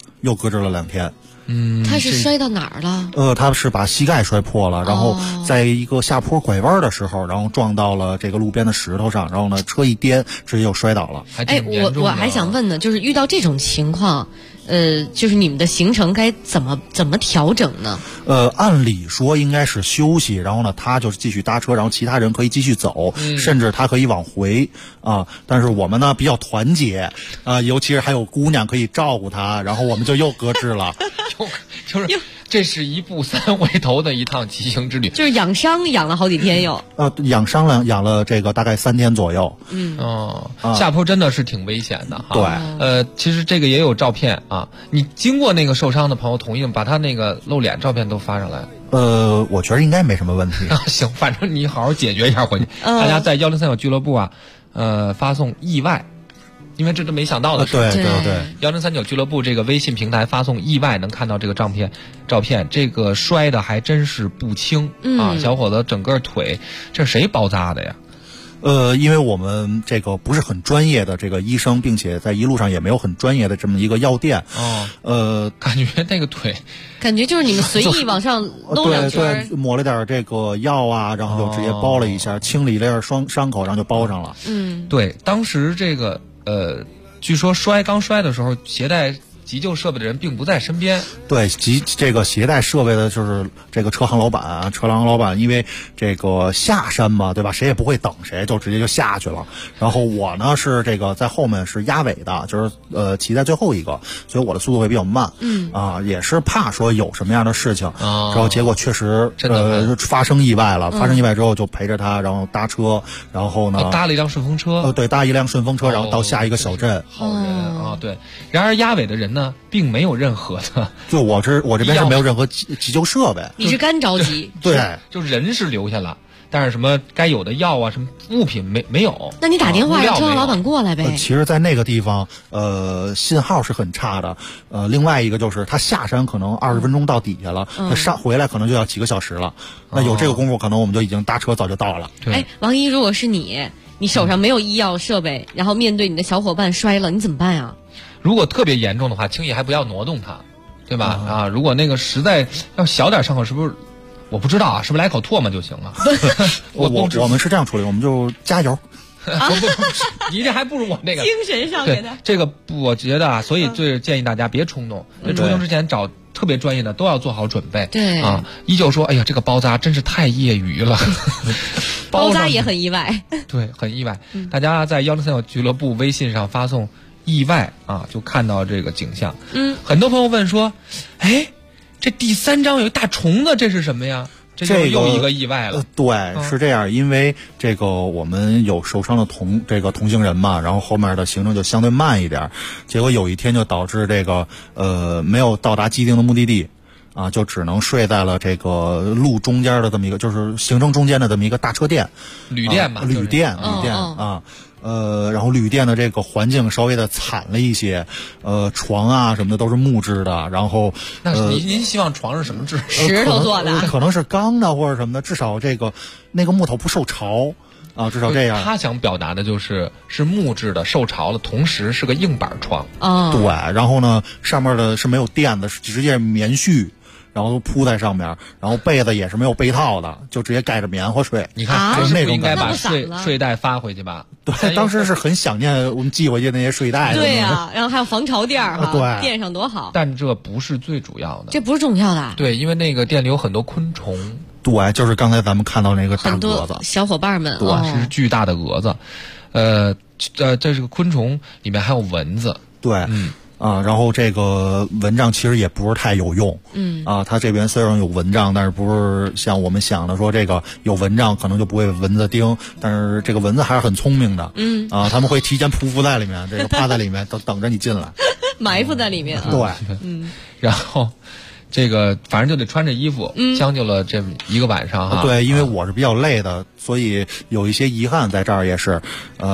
2天。 他是摔到哪儿了？ 他是把膝盖摔破了，然后在一个下坡拐弯的时候，然后撞到了这个路边的石头上，然后呢车一颠，直接就摔倒了。 我还想问呢，就是遇到这种情况，就是你们的行程该怎么调整呢？ 按理说应该是休息，然后呢他就继续搭车，然后其他人可以继续走，甚至他可以往回啊。但是我们呢比较团结啊，尤其是还有姑娘可以照顾他，然后我们就又搁置了。 就是这是一步3回头的一趟骑行之旅， 就是养伤养了好几天有。 养伤养了这个大概3天左右。 下坡真的是挺危险的哈。 对， 其实这个也有照片啊。你经过那个受伤的朋友同意把他那个露脸照片都发上来。 我觉得应该没什么问题。 行，反正你好好解决一下回去。大家在103俱乐部啊，发送意外。因为这都没想到的事。 对 ，1039俱乐部这个微信平台发送意外，能看到这个照片，这个摔的还真是不轻啊！小伙子整个腿，这是谁包扎的呀？ 因为我们这个不是很专业的这个医生，并且在一路上也没有很专业的这么一个药店。 感觉那个腿， 感觉就是你们随意往上搂两圈， 对，抹了点这个药啊，然后就直接包了一下，清理了一下伤口，然后就包上了。 对，当时这个。据说刚摔的时候，携带急救设备的人并不在身边。 对，这个携带设备的就是这个车行老板，因为这个下山嘛，对吧？谁也不会等谁，就直接就下去了。然后我呢是这个在后面是压尾的，就是骑在最后一个，所以我的速度会比较慢。也是怕说有什么样的事情。然后结果确实发生意外了。发生意外之后就陪着他，然后搭车，然后呢搭了一辆顺风车。 对，搭一辆顺风车，然后到下一个小镇。 好人啊，对。然而压尾的人呢，并没有任何的。 就我这边是没有任何急救设备。 你是干着急。 对， 就人是留下了，但是什么该有的药啊，什么物品没有。 那你打电话让车行老板过来呗。 其实，在那个地方，信号是很差的。另外一个就是他下山可能20分钟到底下了，他回来可能就要几个小时了。那有这个功夫，可能我们就已经搭车早就到了。 王一，如果是你手上没有医药设备，然后面对你的小伙伴摔了，你怎么办啊？ 如果特别严重的话，轻易还不要挪动它，对吧？如果那个实在要小点伤口，是不是？我不知道啊，是不是来口唾沫就行了？ 我们是这样处理，我们就加油。 你这还不如我那个精神上给他。 这个我觉得啊，所以最建议大家别冲动，出行之前找特别专业的，都要做好准备。 对啊，依旧说，哎呀，这个包扎真是太业余了。 包扎也很意外。 对，很意外。大家在103俱乐部微信上发送意外啊，就看到这个景象。很多朋友问说，哎，这第3章有一大虫子，这是什么呀？这又一个意外了。 对，是这样，因为这个我们有受伤的同行人嘛，然后后面的行程就相对慢一点，结果有一天就导致这个没有到达既定的目的地。就只能睡在了这个路中间的这么一个，就是行程中间的这么一个大车店， 旅店吧， 旅店啊。然后旅店的这个环境稍微的惨了一些，床啊什么的都是木质的，然后那您希望床是什么质？ 石头做的， 可能是钢的或者什么的，至少那个木头不受潮。至少这样。 他想表达的是木质的，受潮了，同时是个硬板床。 对，然后呢，上面的是没有垫的，是直接棉絮。然后都铺在上面，然后被子也是没有被套的，就直接盖着棉花睡。 你看， 就是那种应该把睡袋发回去吧？ 对，当时是很想念我们寄回去那些睡袋。 对呀，然后还有防潮垫哈， 对， 垫上多好。 但这不是最主要的， 这不是重要的。 对，因为那个店里有很多昆虫。 对，就是刚才咱们看到那个大蛾子， 小伙伴们， 对，是巨大的蛾子。这个昆虫里面还有蚊子。 对，然后这个蚊帐其实也不是太有用。它这边虽然有蚊帐，但是不是像我们想的说这个有蚊帐可能就不会蚊子叮，但是这个蚊子还是很聪明的。他们会提前匍匐在里面，这个趴在里面等着你进来， 埋伏在里面。 对， 然后这个反正就得穿着衣服，将就了这一个晚上哈。 对，因为我是比较累的，所以有一些遗憾在这儿也是，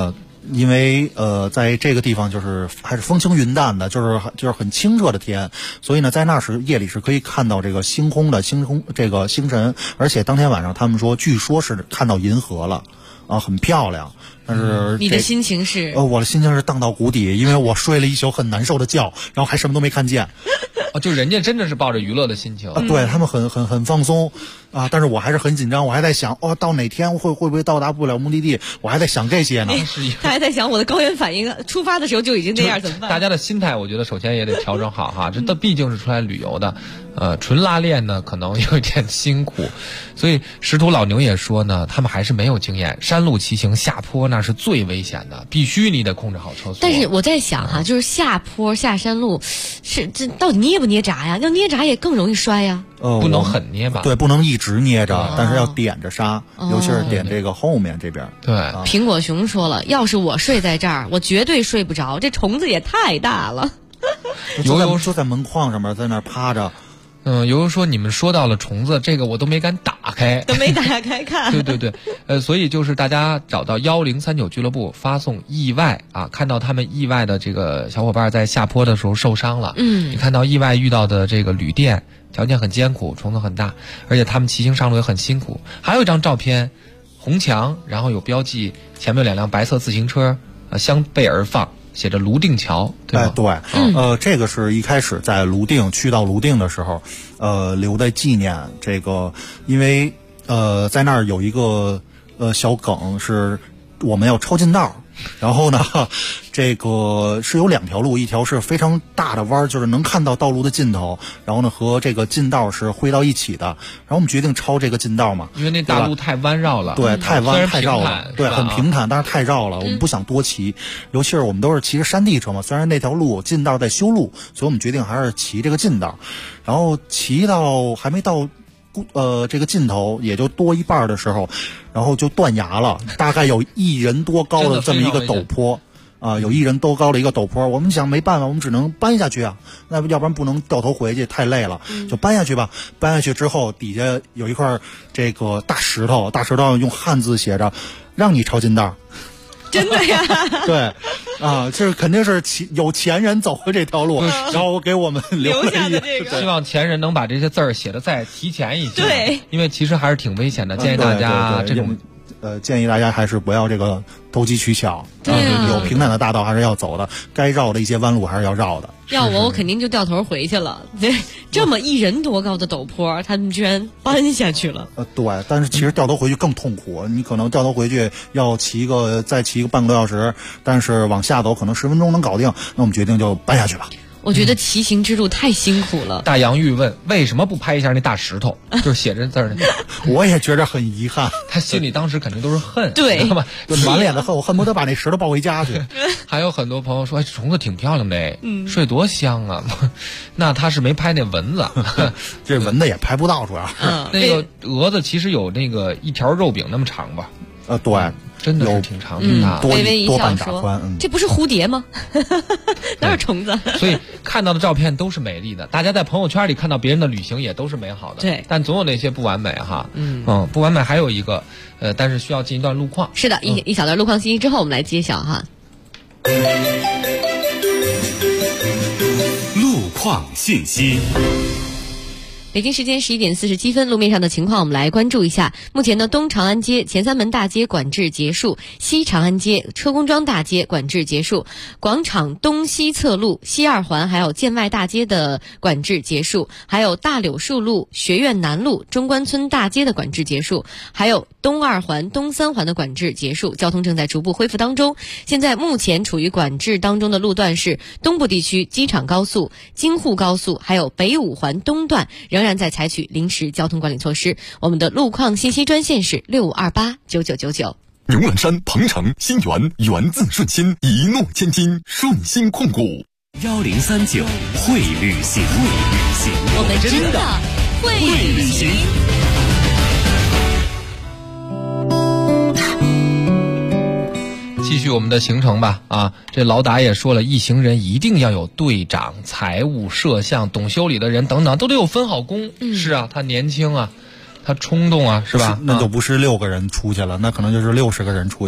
因为在这个地方就是还是风轻云淡的，就是很清澈的天，所以呢，在那时夜里是可以看到这个星空这个星辰，而且当天晚上他们说，据说是看到银河了，啊，很漂亮。但是你的心情是？ 我的心情是荡到谷底，因为我睡了一宿很难受的觉，然后还什么都没看见。 就人家真的是抱着娱乐的心情对他们很放松啊，但是我还是很紧张，我还在想到哪天会不会到达不了目的地，我还在想这些呢。 他还在想我的高原反应，出发的时候就已经这样怎么办？ 大家的心态，我觉得首先也得调整好哈，这毕竟是出来旅游的，纯拉练呢可能有一点辛苦，所以识途老牛也说呢，他们还是没有经验，山路骑行下坡那是最危险的，必须你得控制好车速。 但是我在想哈，就是下坡下山路，是这到底捏不捏闸呀？要捏闸也更容易摔呀。 不能狠捏吧？ 对，不能一直捏着，但是要点着刹，尤其是点这个后面这边。 对， 苹果熊说了，要是我睡在这儿，我绝对睡不着，这虫子也太大了。 悠悠就在门框上面，在那儿趴着。 悠悠说你们说到了虫子，这个我都没敢打开， 都没打开看。 对，所以就是大家找到1039俱乐部发送意外啊，看到他们意外的这个小伙伴在下坡的时候受伤了，你看到意外遇到的这个旅店条件很艰苦，虫子很大，而且他们骑行上路也很辛苦。还有一张照片，红墙，然后有标记，前面2辆白色自行车相背而放，写着泸定桥，对吧？ 对，这个是一开始在去到泸定的时候，留的纪念。这个因为在那儿有一个小梗，是我们要抄近道。然后呢，这个是有2条路，一条是非常大的弯，就是能看到道路的尽头，然后呢和这个近道是汇到一起的。然后我们决定抄这个近道嘛， 因为那大路太弯绕了， 对，太绕了，对，很平坦，但是太绕了，我们不想多骑，尤其是我们都是骑着山地车嘛，虽然那条路近道在修路，所以我们决定还是骑这个近道。然后骑到还没到这个尽头，也就多一半的时候，然后就断崖了，大概有1人多高的这么一个陡坡有1人多高的一个陡坡。我们想没办法，我们只能搬下去啊，那要不然不能掉头回去，太累了，就搬下去吧。搬下去之后，底下有一块这个大石头用汉字写着“让你抄近道”。 真的呀？ 对，这肯定是有钱人走过这条路，然后给我们留下的这个。 希望前人能把这些字儿写的再提前一些。 对， 因为其实还是挺危险的，建议大家这种。 建议大家还是不要这个投机取巧，有平坦的大道还是要走的，该绕的一些弯路还是要绕的。 要我肯定就掉头回去了。对，这么1人多高的陡坡，他们居然搬下去了。 对，但是其实掉头回去更痛苦，你可能掉头回去要再骑个半个多小时，但是往下走可能10分钟能搞定。那我们决定就搬下去吧。 我觉得骑行之路太辛苦了。 大杨玉问为什么不拍一下那大石头，就是写着字儿的那个。 我也觉着很遗憾， 他心里当时肯定都是恨， 对， 满脸的恨，我恨不得把那石头抱回家去。 还有很多朋友说，虫子挺漂亮的，睡多香啊。那他是没拍那蚊子， 这蚊子也拍不到，主要那个蛾子其实有那个1条肉饼那么长吧？ 对。 真的是挺长挺大的， 微微一笑说：“这不是蝴蝶吗？哪有虫子？” 所以看到的照片都是美丽的，大家在朋友圈里看到别人的旅行也都是美好的。 对， 但总有那些不完美哈。不完美还有一个，但是需要进一段路况。 是的，一小段路况信息之后，我们来揭晓哈。 路况信息。 北京时间11点47分，路面上的情况我们来关注一下。目前呢，东长安街、前三门大街管制结束，西长安街、车公庄大街管制结束，广场东西侧路、西二环还有建外大街的管制结束，还有大柳树路、学院南路、中关村大街的管制结束，还有东二环、东三环的管制结束，交通正在逐步恢复当中。现在目前处于管制当中的路段是东部地区机场高速、京沪高速，还有北五环东段仍然在采取临时交通管理措施。我们的路况信息专线是65289999。 牛栏山、鹏城、新源，源自顺心，一诺千金，顺心控股。 1039会旅行， 我们真的会旅行。 继续我们的行程吧这老达也说了，一行人一定要有队长、财务、摄像、懂修理的人等等，都得有分好工。是啊，他年轻啊，他冲动啊，是吧？ 那就不是6个人出去了，那可能就是60个人出去了。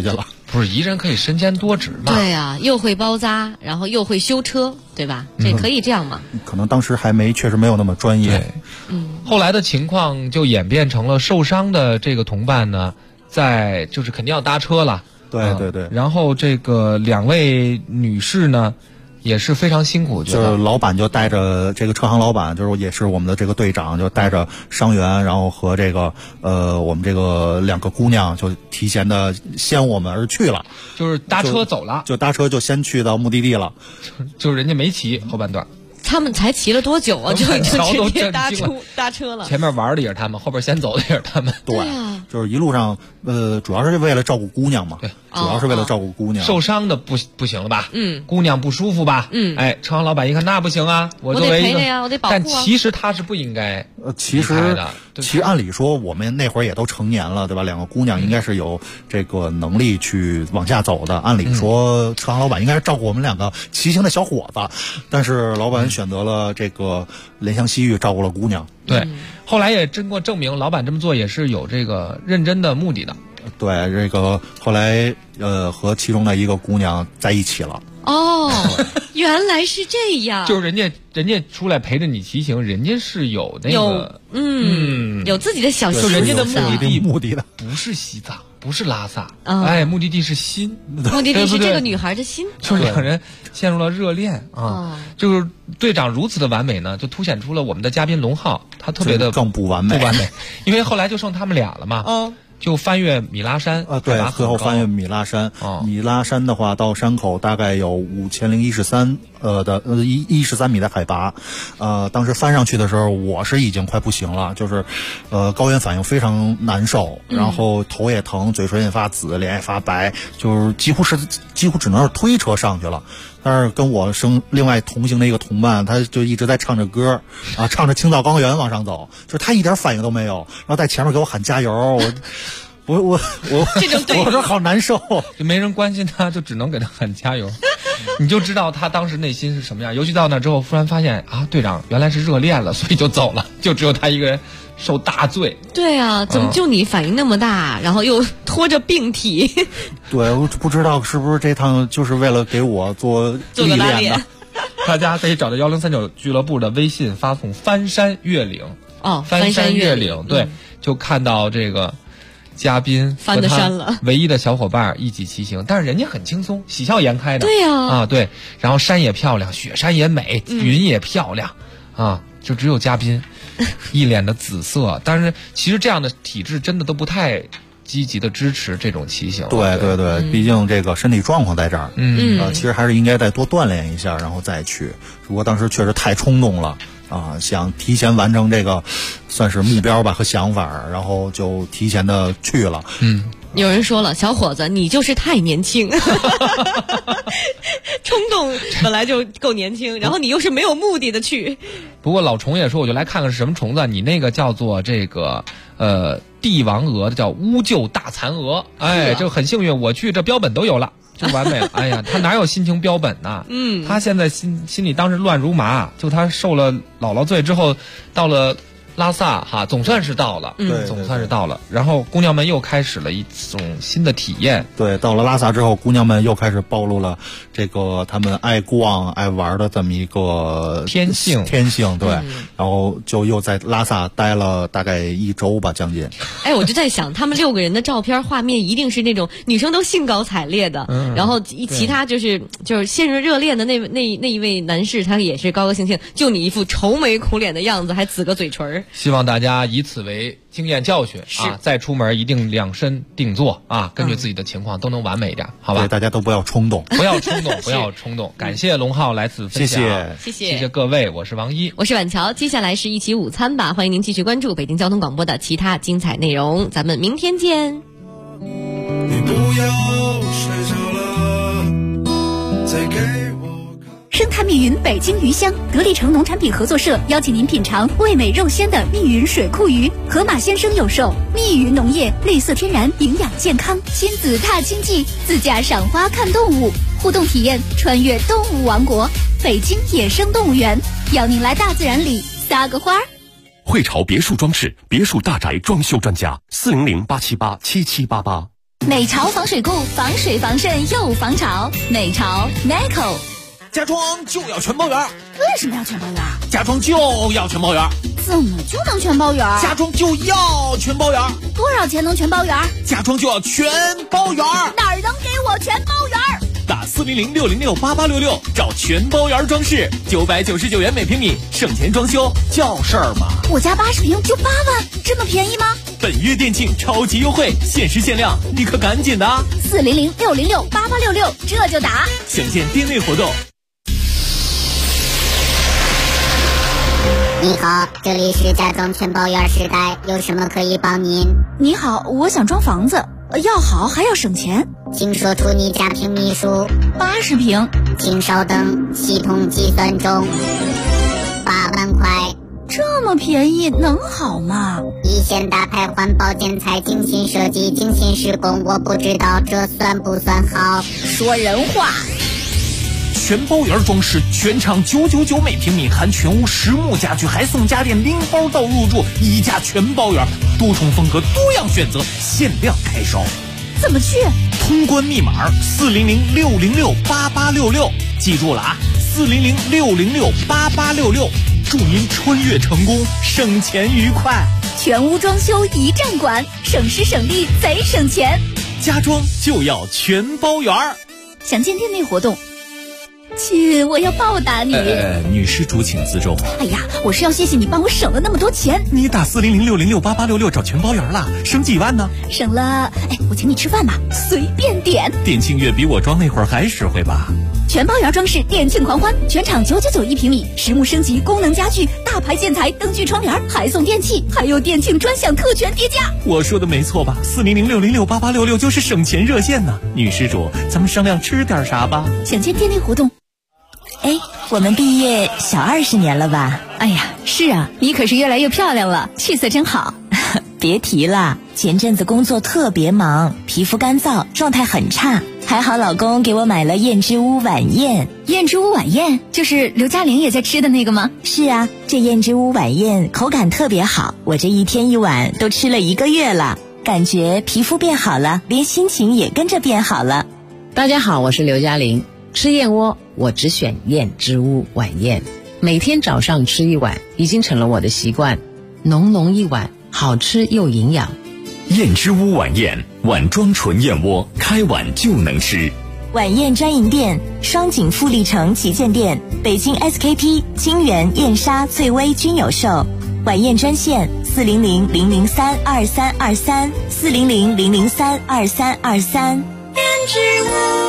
不是一人可以身兼多职嘛？ 对啊，又会包扎，然后又会修车，对吧？这可以这样吗？ 可能当时确实没有那么专业。 后来的情况就演变成了受伤的这个同伴呢，就是肯定要搭车了。 对对对。 然后这个2位女士呢，也是非常辛苦， 就是老板就带着这个车行老板，就是也是我们的这个队长，就带着伤员，然后和这个我们这个2个姑娘就提前的先我们而去了， 就是搭车走了， 就搭车就先去到目的地了， 就是人家没骑后半段。 他们才骑了多久啊？就直接搭车了。 前面玩的也是他们，后边先走的也是他们。 对啊，就是一路上主要是为了照顾姑娘嘛。对，主要是为了照顾姑娘。 受伤的不行了吧？姑娘不舒服吧？哎，车行老板一看那不行啊，我作为一个， 我得保护啊。 但其实他是不应该。 其实按理说我们那会儿也都成年了，对吧？2个姑娘应该是有这个能力去往下走的。按理说车行老板应该是照顾我们2个骑行的小伙子，但是老板选择了这个怜香惜玉，照顾了姑娘。 对，后来也经过证明，老板这么做也是有这个认真的目的的。 对，这个后来和其中的一个姑娘在一起了。 哦，原来是这样。 就是人家出来陪着你骑行，人家是有那个有自己的小心， 就人家的目的的不是西藏，不是拉萨，哎，目的地是心， 目的地是这个女孩的心， 就是2人陷入了热恋啊。就是队长如此的完美呢，就凸显出了我们的嘉宾龙浩他特别的更不完美， 因为后来就剩他们俩了嘛。就翻越米拉山对，最后翻越米拉山。米拉山的话，到山口大概有5013米的海拔。当时翻上去的时候，我是已经快不行了，就是高原反应非常难受，然后头也疼，嘴唇也发紫，脸也发白，就是几乎只能是推车上去了。但是跟我另外同行的一个同伴，他就一直在唱着歌啊，唱着青藏高原往上走，就是他一点反应都没有，然后在前面给我喊加油，我说好难受， 就没人关心他，就只能给他喊加油。你就知道他当时内心是什么样。尤其到那之后，忽然发现啊，队长原来是热恋了，所以就走了，就只有他一个人受大罪。 对啊，怎么就你反应那么大，然后又拖着病体？ 对，我不知道是不是这趟就是为了给我做历练的。 大家可以找到1039俱乐部的微信，发送翻山越岭。 翻山越岭， 对，就看到这个嘉宾翻的山了， 唯一的小伙伴一起骑行，但是人家很轻松，喜笑颜开的。 对呀， 对，然后山也漂亮，雪山也美，云也漂亮，就只有嘉宾一脸的紫色。但是其实这样的体质真的都不太积极的支持这种骑行。 对，毕竟这个身体状况在这儿，其实还是应该再多锻炼一下，然后再去。不过当时确实太冲动了。想提前完成这个算是目标吧和想法，然后就提前的去了。 有人说了，小伙子你就是太年轻，冲动本来就够年轻，然后你又是没有目的的去。 不过老虫也说，我就来看看是什么虫子。你那个叫做这个帝王鹅的叫乌鹫大蚕鹅，哎，这很幸运，我去这标本都有了。就完美了。哎呀，他哪有心情标本呢？他现在心里当时乱如麻。就他受了姥姥罪之后，到了拉萨总算是到了，总算是到了。然后姑娘们又开始了一种新的体验。 对，到了拉萨之后，姑娘们又开始暴露了这个她们爱逛爱玩的这么一个天性。 对，然后就又在拉萨待了大概1周吧，将近。 哎，我就在想，他们6个人的照片画面一定是那种女生都兴高采烈的，然后其他就是陷入热恋的那一位男士，他也是高高兴兴，就你一副愁眉苦脸的样子，还紫个嘴唇。 希望大家以此为经验教训再出门一定量身定做根据自己的情况都能完美一点，好吧？ 对，大家都不要冲动， 不要冲动。感谢龙浩来此分享， 谢谢各位，我是王一， 我是婉乔。接下来是一起午餐吧，欢迎您继续关注北京交通广播的其他精彩内容，咱们明天见。 你不要睡着了，再给生态密云北京鱼乡得力城农产品合作社邀请您品尝味美肉鲜的密云水库鱼，河马先生有售。密云农业，绿色天然，营养健康。亲子踏青记，自驾赏花看动物，互动体验穿越动物王国。北京野生动物园邀您来大自然里撒个花。 汇潮别墅装饰别墅大宅装修专家，400-878-7788。 美潮防水固，防水防渗又防潮。美潮 Meco。 家装就要全包圆。 为什么要全包圆？ 家装就要全包圆。 怎么就能全包圆？ 家装就要全包圆。 多少钱能全包圆？ 家装就要全包圆。 哪儿能给我全包圆？ 打400-606-8866找全包圆装饰，999元每平米，省钱装修叫事儿吗？ 我家80平就8万，这么便宜吗？ 本月店庆超级优惠，限时限量，你可赶紧的 ！400-606-8866这就打， 详见店内活动。 你好，这里是家装全包圆时代，有什么可以帮您？ 你好，我想装房子，要好还要省钱， 请说出你家平米数。 80平。 请稍等，系统计算中。8万块。 这么便宜能好吗？ 一线大牌环保建材，精心设计，精心施工，我不知道这算不算好。 说人话。 全包圆装饰，全场999每平米，含全屋实木家具，还送家电零包到入住，一家全包圆，多重风格，多样选择，限量开烧。 怎么去？ 通关密码400-606-8866，记住了啊，400-606-8866，祝您穿越成功，省钱愉快。 全屋装修一站管，省时省力贼省钱。 家装就要全包圆。 详见店内活动。亲，我要报答你。 女施主请自重。 哎呀，我是要谢谢你帮我省了那么多钱。 你打400-606-8866找全包圆了，省几万呢？ 省了，我请你吃饭吧，随便点。 店庆月比我装那会儿还实惠吧？ 全包圆装饰店庆狂欢，全场999一平米，实木升级，功能家具，大牌建材，灯具窗帘，还送电器，还有店庆专享特权叠加。 我说的没错吧？400-606-8866就是省钱热线呢。女施主，咱们商量吃点啥吧？ 详见店内活动。 我们毕业小20年了吧？ 哎呀，是啊，你可是越来越漂亮了，气色真好。 别提了，前阵子工作特别忙，皮肤干燥，状态很差。还好老公给我买了燕之屋晚宴。 燕之屋晚宴就是刘嘉玲也在吃的那个吗？ 是啊，这燕之屋晚宴口感特别好，我这一天一碗都吃了1个月了，感觉皮肤变好了，连心情也跟着变好了。 大家好，我是刘嘉玲。吃燕窝我只选燕之屋晚宴，每天早上吃1碗已经成了我的习惯，浓浓一碗，好吃又营养。 燕之屋晚宴，碗装纯燕窝，开碗就能吃。 晚宴专营店：双井富力城旗舰店、北京 SKP、清源、燕莎、翠微均有售。晚宴专线400-003-2323 400-003-2323。 燕之屋。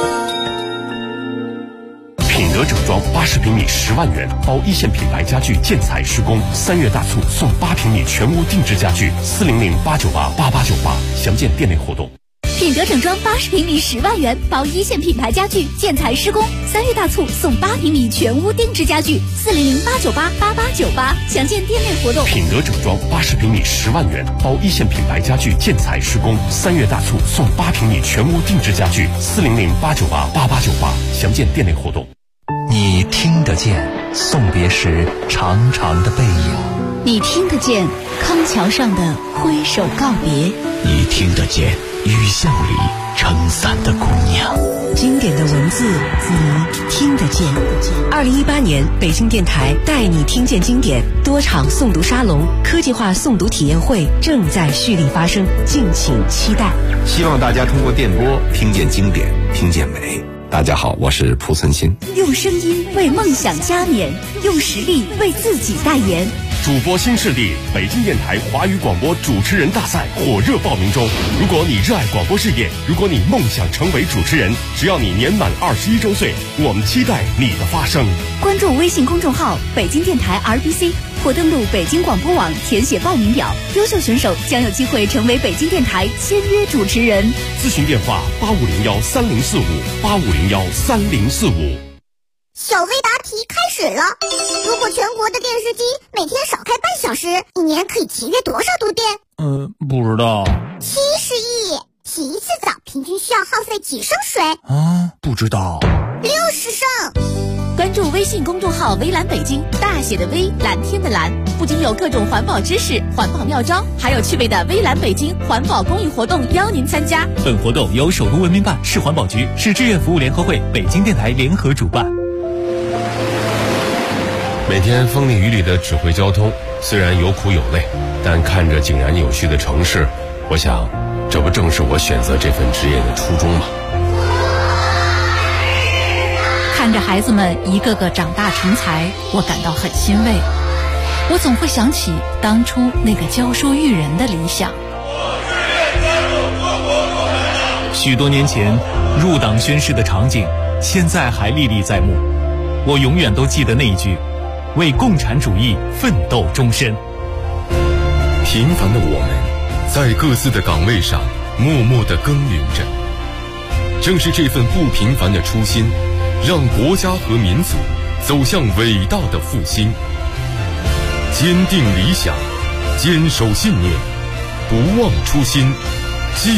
品德整装80平米10万元，包一线品牌家具建材施工，3月大促送8平米全屋定制家具，400-898-8898，详见店内活动。 品德整装80平米10万元，包一线品牌家具建材施工，3月大促送8平米全屋定制家具，400-898-8898，详见店内活动。 品德整装80平米10万元，包一线品牌家具建材施工，3月大促送8平米全屋定制家具，400-898-8898，详见店内活动。 你听得见送别时长长的背影， 你听得见康桥上的挥手告别， 你听得见雨巷里撑伞的姑娘。 经典的文字你听得见。2018年北京电台带你听见经典多场诵读沙龙、科技化诵读体验会正在蓄力发生，敬请期待。 希望大家通过电波听见经典，听见美。大家好，我是蒲存昕。 用声音为梦想加冕，用实力为自己代言。 主播新势力北京电台华语广播主持人大赛火热报名中。如果你热爱广播事业，如果你梦想成为主持人，只要你年满21周岁，我们期待你的发声。 关注微信公众号北京电台 RBC， 或登录北京广播网填写报名表，优秀选手将有机会成为北京电台签约主持人。 咨询电话85013045，85013045。 小黑答题开始了。如果全国的电视机每天少开半小时，一年可以节约多少度电？ 不知道。 70亿。洗一次澡平均需要耗费几升水？ 不知道。 60升。 关注微信公众号微蓝北京，大写的微，蓝天的蓝，不仅有各种环保知识、环保妙招，还有趣味的微蓝北京环保公益活动邀您参加。 本活动由首都文明办、市环保局、市志愿服务联合会、北京电台联合主办。 每天风里雨里的指挥交通，虽然有苦有累，但看着井然有序的城市，我想，这不正是我选择这份职业的初衷吗？ 看着孩子们一个个长大成才，我感到很欣慰。我总会想起当初那个教书育人的理想。 许多年前入党宣誓的场景，现在还历历在目。我永远都记得那一句：为共产主义奋斗终身。 平凡的我们，在各自的岗位上默默地耕耘着。正是这份不平凡的初心，让国家和民族走向伟大的复兴。坚定理想，坚守信念，不忘初心，